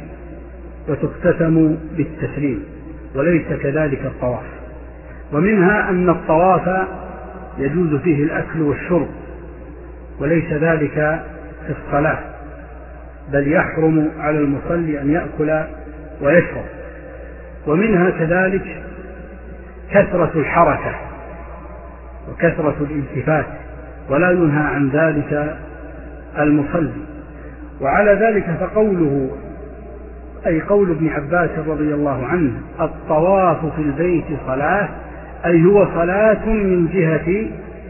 Speaker 2: وتختتم بالتسليم وليس كذلك الطواف، ومنها أن الطواف يجوز فيه الأكل والشرب وليس ذلك في الصلاة، بل يحرم على المصلي أن يأكل ويشرب، ومنها كذلك كثرة الحركة وكثرة الالتفات ولا ينهى عن ذلك المصلي. وعلى ذلك فقوله أي قول ابن عباس رضي الله عنه: الطواف في البيت صلاة، أي هو صلاة من جهة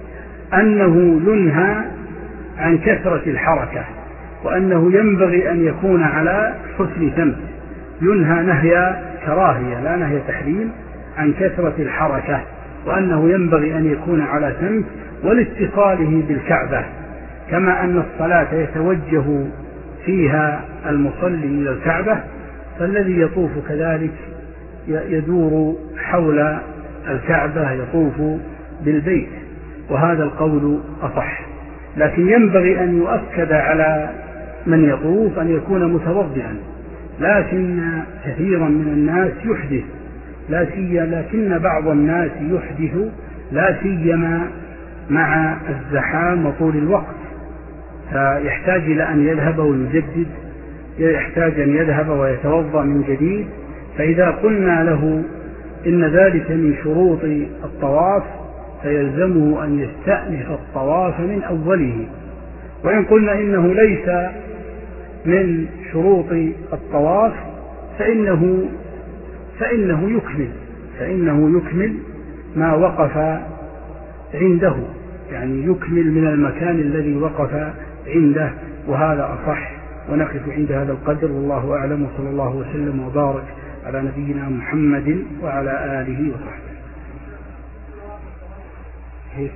Speaker 2: أنه ينهى عن كثرة الحركة، وأنه ينبغي أن يكون على حسن سمت، ينهى نهي كراهية لا نهي تحريم عن كثرة الحركة، وأنه ينبغي أن يكون على سمت ولاتصاله بالكعبة، كما أن الصلاة يتوجه فيها المصلي إلى الكعبة، فالذي يطوف كذلك يدور حول الكعبة، يطوف بالبيت، وهذا القول أصح. لكن ينبغي أن يؤكد على من يطوف أن يكون متوضئا، لكن كثيرا من الناس يحدث لا سيما لكن بعض الناس يحدث لا سيما مع الزحام وطول الوقت، فيحتاج إلى أن يذهب ويجدد، يحتاج أن يذهب ويتوضأ من جديد. فإذا قلنا له إن ذلك من شروط الطواف فيلزمه أن يستأنف الطواف من أوله، وإن قلنا إنه ليس من شروط الطواف فإنه فإنه يكمل فإنه يكمل ما وقف عنده، يعني يكمل من المكان الذي وقف عنده، وهذا أصح. ونقف عند هذا القدر، والله أعلم، وصلى الله وسلم وبارك على نبينا محمد وعلى آله وصحبه. صحيح.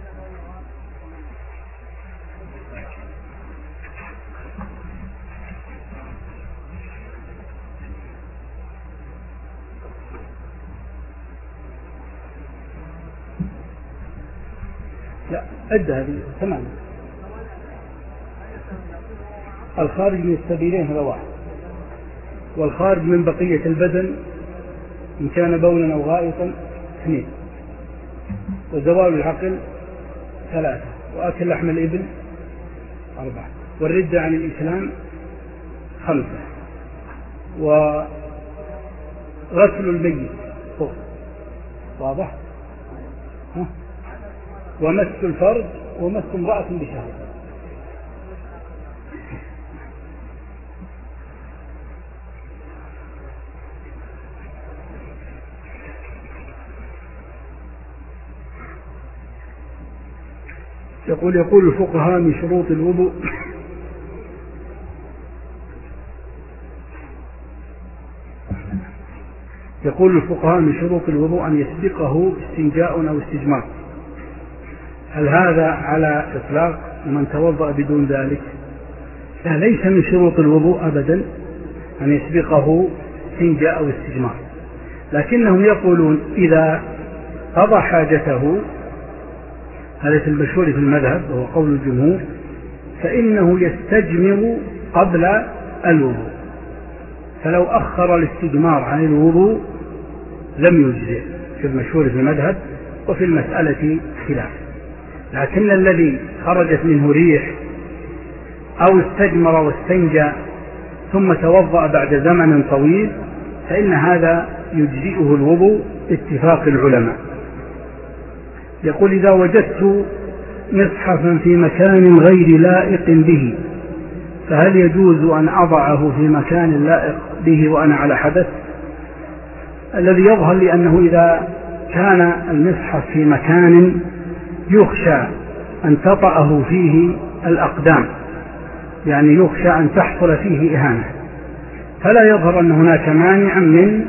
Speaker 2: لا أدى هذه تماما. الخارج من السبيلين هذا واحد، والخارج من بقية البدن إن كان بولا أو غائطا اثنين، وزوال العقل ثلاثة، وأكل لحم الإبل أربعة، والردة عن الإسلام خمسة، وغسل الميت صفر. واضح؟ ها؟ ومس الفرج ومس امرأة بشهوة. يقول يقول الفقهاء من شروط الوضوء يقول الفقهاء من شروط الوضوء أن يسبقه استنجاء أو استجمار. هل هذا على إطلاق ومن توضأ بدون ذلك؟ لا، ليس من شروط الوضوء أبدا أن يسبقه استنجاء أو استجمار، لكنهم يقولون إذا قضى حاجته، هذا في المشهور في المذهب وهو قول الجمهور، فإنه يستجمر قبل الوضوء، فلو أخر الاستجمار عن الوضوء لم يجزئ في المشهور في المذهب، وفي المسألة خلاف. لكن الذي خرجت منه ريح أو استجمر واستنجى ثم توضأ بعد زمن طويل فإن هذا يجزئه الوضوء باتفاق العلماء. يقول إذا وجدت مصحفا في مكان غير لائق به فهل يجوز أن أضعه في مكان لائق به وأنا على حدث؟ الذي يظهر لأنه إذا كان المصحف في مكان يخشى أن تطأه فيه الأقدام، يعني يخشى أن تحصل فيه إهانة، فلا يظهر أن هناك مانع من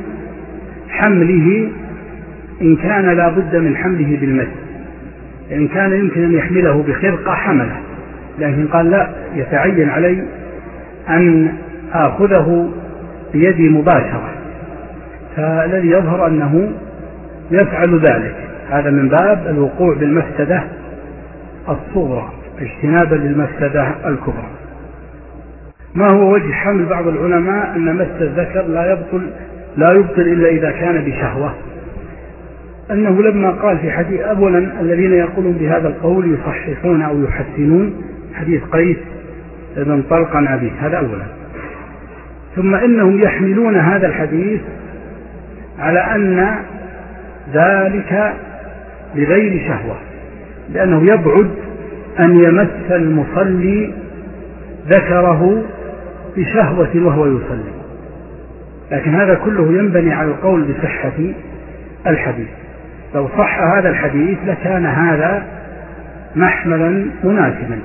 Speaker 2: حمله إن كان لا بد من حمله بالمس. إن كان يمكن أن يحمله بخرقة حمله، لكن قال لا، يتعين علي أن آخذه بيدي مباشرة، فالذي يظهر أنه يفعل ذلك. هذا من باب الوقوع بالمفسدة الصغرى اجتنابا للمفسدة الكبرى. ما هو وجه حمل بعض العلماء أن مس الذكر لا يبطل لا يبطل إلا إذا كان بشهوة؟ أنه لما قال في حديث، أولا الذين يقولون بهذا القول يصححون أو يحسنون حديث قيس بن طلق عن أبيه، هذا أولا. ثم إنهم يحملون هذا الحديث على أن ذلك لغير شهوة، لأنه يبعد أن يمس المصلي ذكره بشهوة وهو يصلي، لكن هذا كله ينبني على القول بصحة الحديث. لو صح هذا الحديث لكان هذا محملا مناسبا.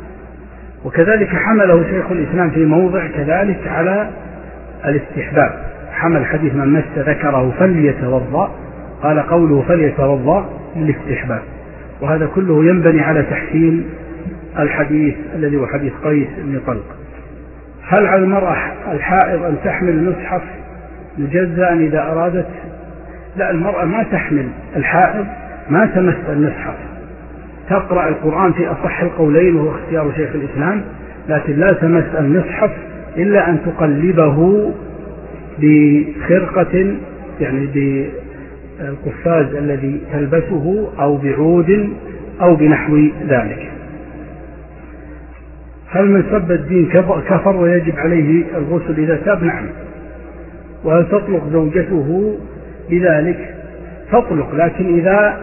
Speaker 2: وكذلك حمله شيخ الإسلام في موضع كذلك على الاستحباب، حمل حديث من مس ذكره فليتوضأ، قال قوله فليتوضأ للاستحباب، وهذا كله ينبني على تحسين الحديث الذي هو حديث قيس بن طلق. هل على المرأة الحائض أن تحمل المصحف مجزأ إذا أرادت؟ لا، المرأة ما تحمل، الحائض ما تمس المصحف، تقرأ القرآن في أصح القولين وهو اختيار شيخ الإسلام، لكن لا تمس المصحف إلا أن تقلبه بخرقة، يعني بالقفاز الذي تلبسه أو بعود أو بنحو ذلك. هل من سب الدين كفر ويجب عليه الغسل إذا تاب؟ نعم. وهل تطلق زوجته بذلك؟ تطلق، لكن إذا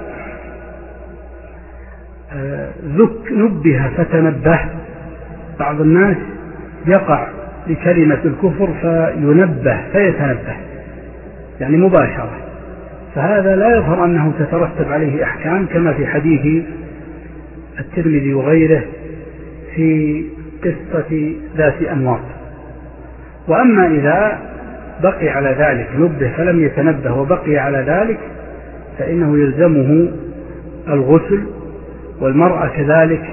Speaker 2: ذك نبه فتنبه. بعض الناس يقع لكلمة الكفر فينبه فيتنبه، يعني مباشرة، فهذا لا يظهر أنه تترتب عليه أحكام، كما في حديث الترمذي وغيره في قصة ذات أنواط. وأما إذا بقي على ذلك، نبه فلم يتنبه وبقي على ذلك، فإنه يلزمه الغسل والمرأة كذلك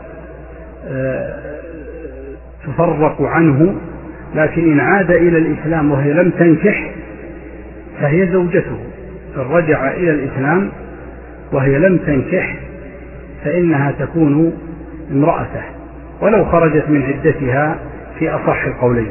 Speaker 2: تفرق عنه، لكن إن عاد إلى الإسلام وهي لم تنكح فهي زوجته. إن رجع إلى الإسلام وهي لم تنكح فإنها تكون امرأته ولو خرجت من عدتها في أصح القولين.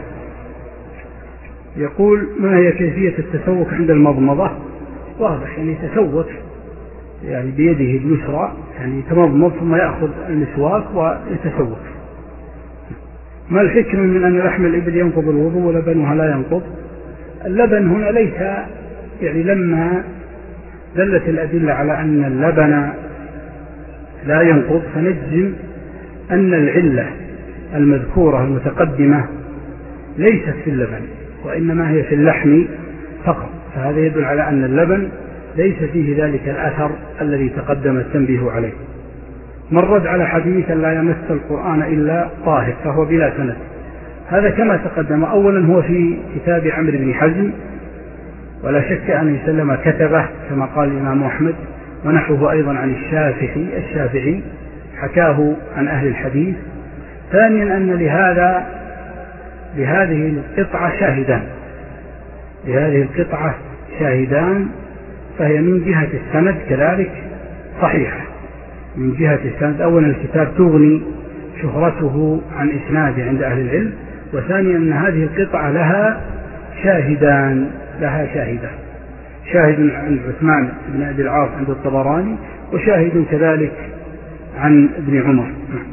Speaker 2: يقول: ما هي كيفية التسوك عند المضمضة؟ واضح، يعني يتسوك يعني بيده اليسرى، يعني يتمضمض ثم يأخذ المسواك ويتسوك. ما الحكم من أن لحم الإبل ينقض الوضوء ولبنها لا ينقض؟ اللبن هنا ليس، يعني لما دلت الأدلة على أن اللبن لا ينقض فنجزم أن العلة المذكورة المتقدمة ليست في اللبن وإنما هي في اللحم فقط، فهذا يدل على أن اللبن ليس فيه ذلك الأثر الذي تقدم التنبيه عليه. مرد على حديث لا يمس القرآن إلا طاهر فهو بلا سند، هذا كما تقدم. أولا هو في كتاب عمرو بن حزم ولا شك أن يسلم كتبه كما قال الإمام أحمد، ونحوه أيضا عن الشافعي الشافعي حكاه عن أهل الحديث. ثانيا أن لهذا لهذه القطعة شاهدان لهذه القطعة شاهدان فهي من جهة السند كذلك صحيحة. من جهة السند أولا الكتاب تغني شهرته عن إسناده عند أهل العلم، وثانيا أن هذه القطعة لها شاهدان لها شاهدان شاهد عن عثمان بن أبي العاص عند الطبراني، وشاهد كذلك عن ابن عمر.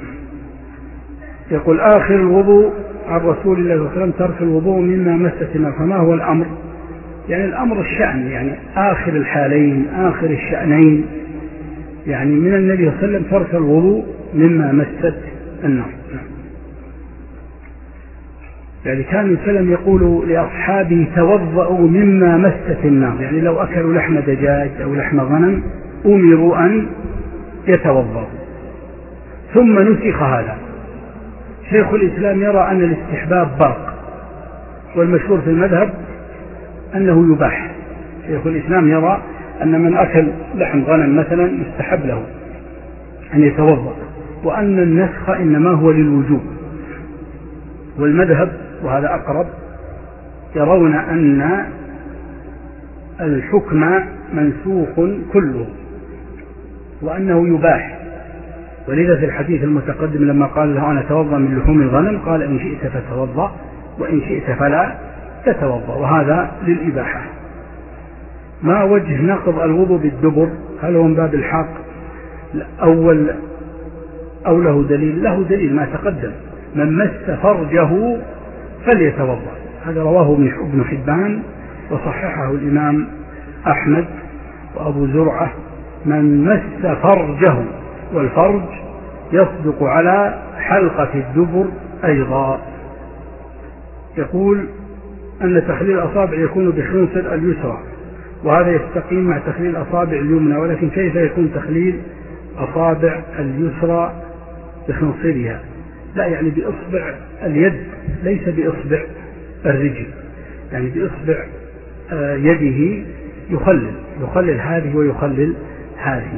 Speaker 2: يقول: آخر الوضوء عن رسول الله صلى الله عليه وسلم ترك الوضوء مما مست النار، فما هو الأمر؟ يعني الأمر الشأن، يعني آخر الحالين آخر الشأنين، يعني من النبي صلى الله عليه وسلم ترك الوضوء مما مست النار. يعني كان وسلم يقول لأصحابه: توضؤوا مما مست النار، يعني لو أكلوا لحم دجاج أو لحم غنم أمروا أن يتوضؤوا. ثم نسخ هذا. شيخ الإسلام يرى أن الاستحباب باق، والمشهور في المذهب أنه يباح. شيخ الإسلام يرى أن من أكل لحم غنم مثلا يستحب له أن يتوضأ، وأن النسخ إنما هو للوجوب. والمذهب وهذا أقرب يرون أن الحكم منسوخ كله وأنه يباح. ولذا في الحديث المتقدم لما قال له: أنا أتوضأ من لحوم الغنم، قال: إن شئت فتوضأ وإن شئت فلا تتوضأ، وهذا للإباحة. ما وجه نقض الوضوء بالدبر؟ هل هو من باب الحق أول أو له دليل؟ له دليل ما تقدم: من مس فرجه فليتوضأ. هذا رواه ابن حبان وصححه الإمام أحمد وأبو زرعة. من مس فرجه، والفرج يصدق على حلقة الدبر أيضا. يقول أن تخليل الأصابع يكون بخنصر اليسرى، وهذا يستقيم مع تخليل الأصابع اليمنى، ولكن كيف يكون تخليل أصابع اليسرى بخنصرها؟ لا، يعني بإصبع اليد ليس بإصبع الرجل، يعني بإصبع يده يخلل يخلل هذه ويخلل هذه.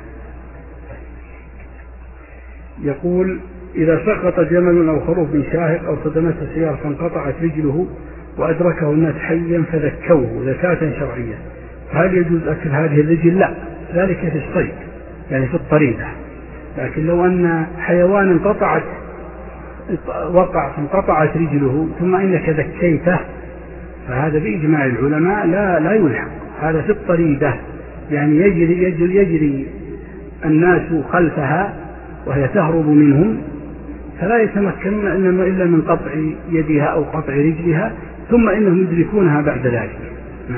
Speaker 2: يقول: إذا سقط جمل أو خروف من شاهق أو صدمته سيارة فانقطعت رجله وأدركه الناس حيا فذكوه زكاة شرعية، فهل يجوز أكل هذه الرجل؟ لا، ذلك في الصيد يعني في الطريدة. لكن لو أن حيوان انقطعت وقع فانقطعت رجله ثم إنك ذكيته فهذا بإجماع العلماء لا لا يلحق، هذا في الطريدة، يعني يجري يجري يجري الناس خلفها وهي تهرب منهم، فلا يتمكنون إنما إلا من قطع يدها أو قطع رجلها، ثم إنهم يدركونها بعد ذلك. نعم.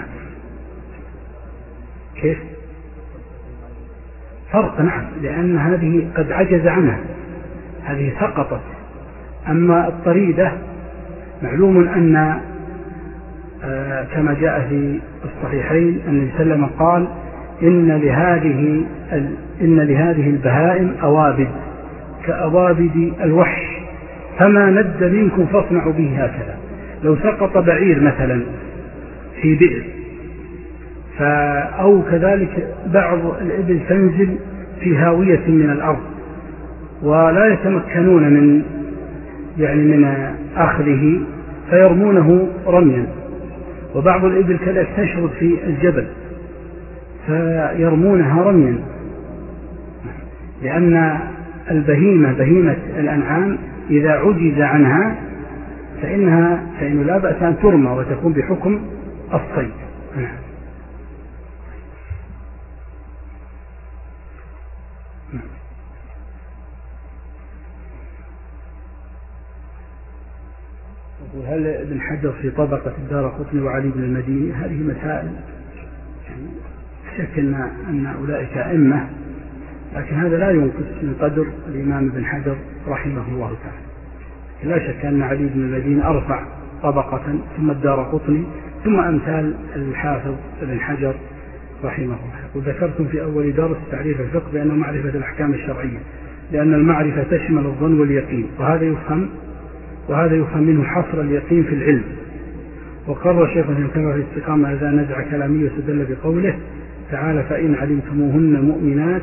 Speaker 2: كيف؟ فرق، نعم، لأن هذه قد عجز عنها، هذه سقطت. أما الطريدة معلوم أن آه كما جاء في الصحيحين أن النبي صلى الله عليه وسلم قال: إن لهذه إن لهذه البهائم أوابد كأوابد الوحش، فما ند منكم فاصنعوا به هكذا. لو سقط بعير مثلا في بئر أو كذلك بعض الإبل تنزل في هاوية من الأرض ولا يتمكنون من يعني من أخذه فيرمونه رميا. وبعض الإبل كذلك تشرد في الجبل فيرمونها رميا، لأن البهيمة بهيمة الأنعام إذا عجز عنها فإنها فإنه لا بأس أن ترمى وتكون بحكم الصيد. هل ابن حجر في طبقة الدارقطني وعلي بن المديني؟ هذه مسائل يعني شك أن أن أولئك أئمة، لكن هذا لا ينقص من قدر الإمام ابن حجر رحمه الله تعالى. لا شك أن علي بن المديني أرفع طبقة، ثم الدارقطني، ثم أمثال الحافظ ابن حجر رحمه الله. وذكرتم في أول درس تعريف الفقه بأنه معرفة الأحكام الشرعية، لأن المعرفة تشمل الظن واليقين، وهذا يفهم وهذا يفهم منه حصر اليقين في العلم. وقرر شيخ ابن تيمية في الاستقامة هذا نزع كلامي واستدل بقوله تعالى فإن علمتموهن مؤمنات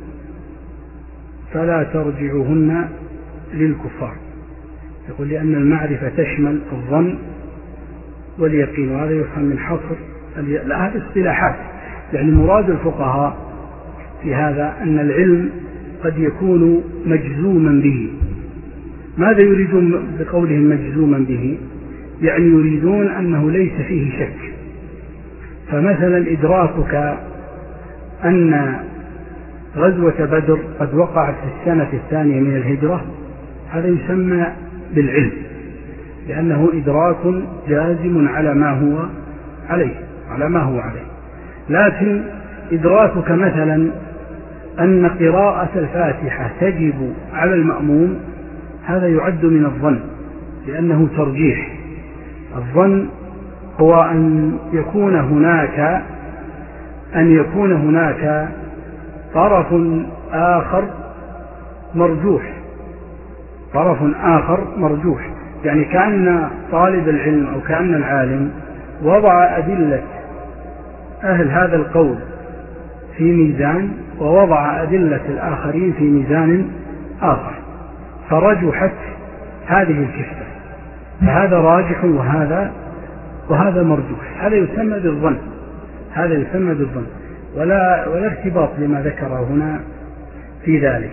Speaker 2: فلا ترجعوهن للكفار. يقول لأن المعرفة تشمل الظن واليقين، وهذا يفهم من حصر الي... لا هذه اصطلاحات، يعني مراد الفقهاء في هذا أن العلم قد يكون مجزوما به. ماذا يريدون بقولهم مجزوما به؟ يعني يريدون أنه ليس فيه شك. فمثلا إدراكك أن غزوة بدر قد وقعت في السنة الثانية من الهجرة هذا يسمى بالعلم، لأنه إدراك جازم على ما هو عليه على ما هو عليه. لكن إدراكك مثلا أن قراءة الفاتحة تجب على المأموم هذا يعد من الظن، لأنه ترجيح. الظن هو أن يكون هناك أن يكون هناك طرف آخر مرجوح طرف آخر مرجوح يعني كأن طالب العلم أو كأن العالم وضع أدلة أهل هذا القول في ميزان ووضع أدلة الآخرين في ميزان آخر، فرجحت هذه الكفة، فهذا راجح وهذا وهذا مرجوح. هذا يسمى بالظن هذا يسمى بالظن ولا ولا ارتباط لما ذكره هنا في ذلك.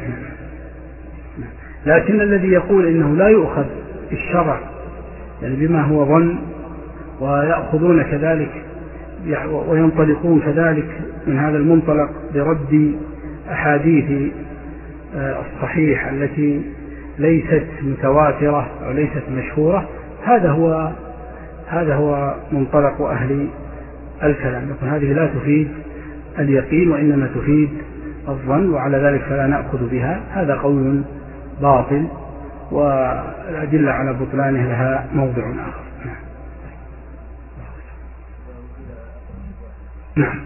Speaker 2: لكن الذي يقول إنه لا يؤخذ الشرع يعني بما هو ظن، ويأخذون كذلك وينطلقون كذلك من هذا المنطلق برد أحاديث الصحيح التي ليست متواترة أو ليست مشهورة، هذا هو هذا هو منطلق أهل الكلام. يقول هذه لا تفيد اليقين وإنما تفيد الظن، وعلى ذلك فلا نأخذ بها. هذا قول باطل، والأدلة على بطلانه لها موضع آخر. نعم.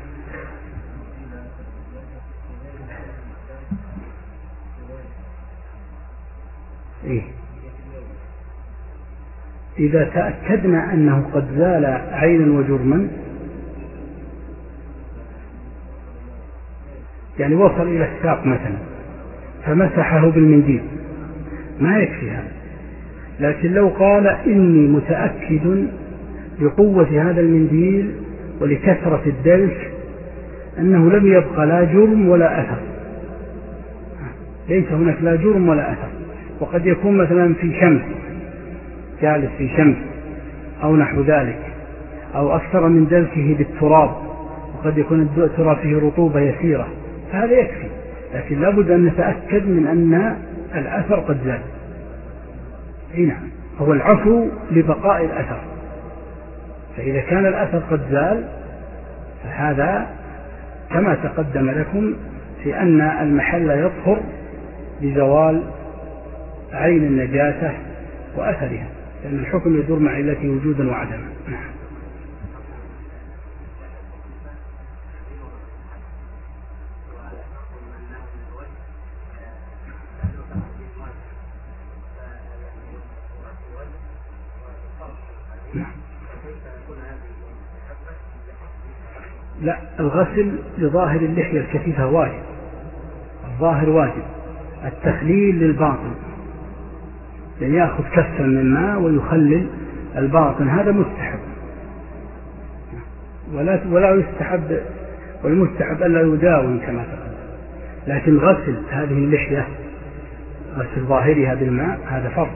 Speaker 2: إيه؟ إذا تأكدنا أنه قد زال عينا وجرما، يعني وصل إلى الساق مثلا فمسحه بالمنديل ما يكفي هذا. لكن لو قال إني متأكد بقوة هذا المنديل ولكثرة الدلك أنه لم يبقى لا جرم ولا أثر، ليس هناك لا جرم ولا أثر، وقد يكون مثلا في شمس جالس في شمس أو نحو ذلك، أو أكثر من دلكه بالتراب، وقد يكون التراب فيه رطوبة يسيرة، فهذا يكفي. لكن لابد أن نتأكد من أن الأثر قد زال. نعم، هو العفو لبقاء الأثر، فإذا كان الأثر قد زال فهذا كما تقدم لكم في أن المحل يطهر بزوال عين النجاسة وأثرها، لأن الحكم يدور مع علته وجودا وعدما. لا، الغسل لظاهر اللحية الكثيفة واجب، الظاهر واجب، التخليل للباطن، يعني يأخذ كفا من ماء ويخلل الباطن، هذا مستحب، ولا ولا يستحب، والمستحب ألا يداوم كما تقدم. لكن غسل هذه اللحية، غسل ظاهرها بالماء، هذا فرض.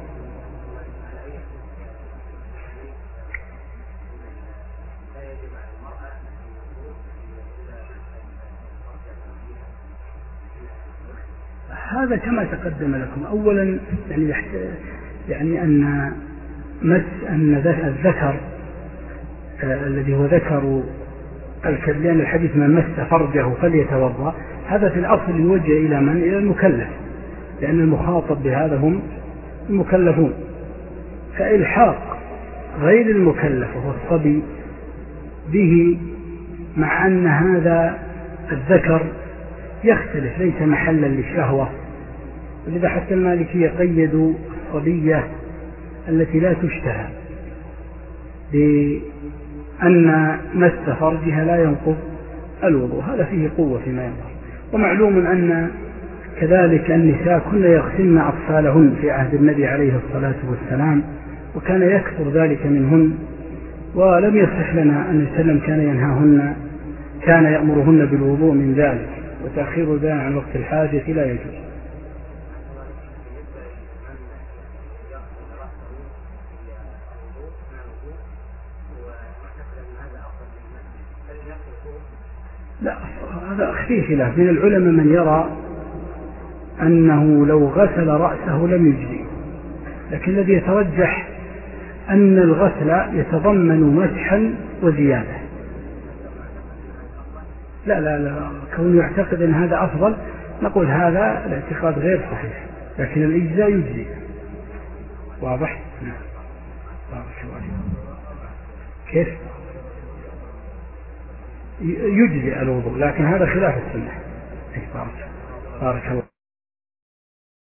Speaker 2: هذا كما تقدم لكم. أولا يعني يعني أن مس أن الذكر آه الذي هو ذكر الكلب، لأن الحديث من مس فرجه فليتوضأ، هذا في الأصل يوجه إلى من؟ إلى المكلف، لأن المخاطب بهذا هم المكلفون. فإلحاق غير المكلف وهو الصبي به، مع أن هذا الذكر يختلف، ليس محلا للشهوة، ولذا حتى المالكية قيدوا الصبية التي لا تشتهى بأن مس فرجها لا ينقض الوضوء، هذا فيه قوة فيما ينظر. ومعلوم أن كذلك النساء كن يغسلن أطفالهن في عهد النبي عليه الصلاة والسلام، وكان يكثر ذلك منهن، ولم يصح لنا أن السلام كان ينهاهن، كان يأمرهن بالوضوء من ذلك، وتأخير ذلك عن وقت الحاجة لا يجوز. لا، هذا فيه خلاف بين العلماء، من يرى أنه لو غسل رأسه لم يجزي، لكن الذي يترجح أن الغسل يتضمن مسحا وزيادة. لا لا لا كون يعتقد أن هذا أفضل، نقول هذا الاعتقاد غير صحيح، لكن الإجزاء يجزي. واضح؟ نعم. كيف؟ يجزي الوضوء، لكن هذا خلاف السنة. بارك الله.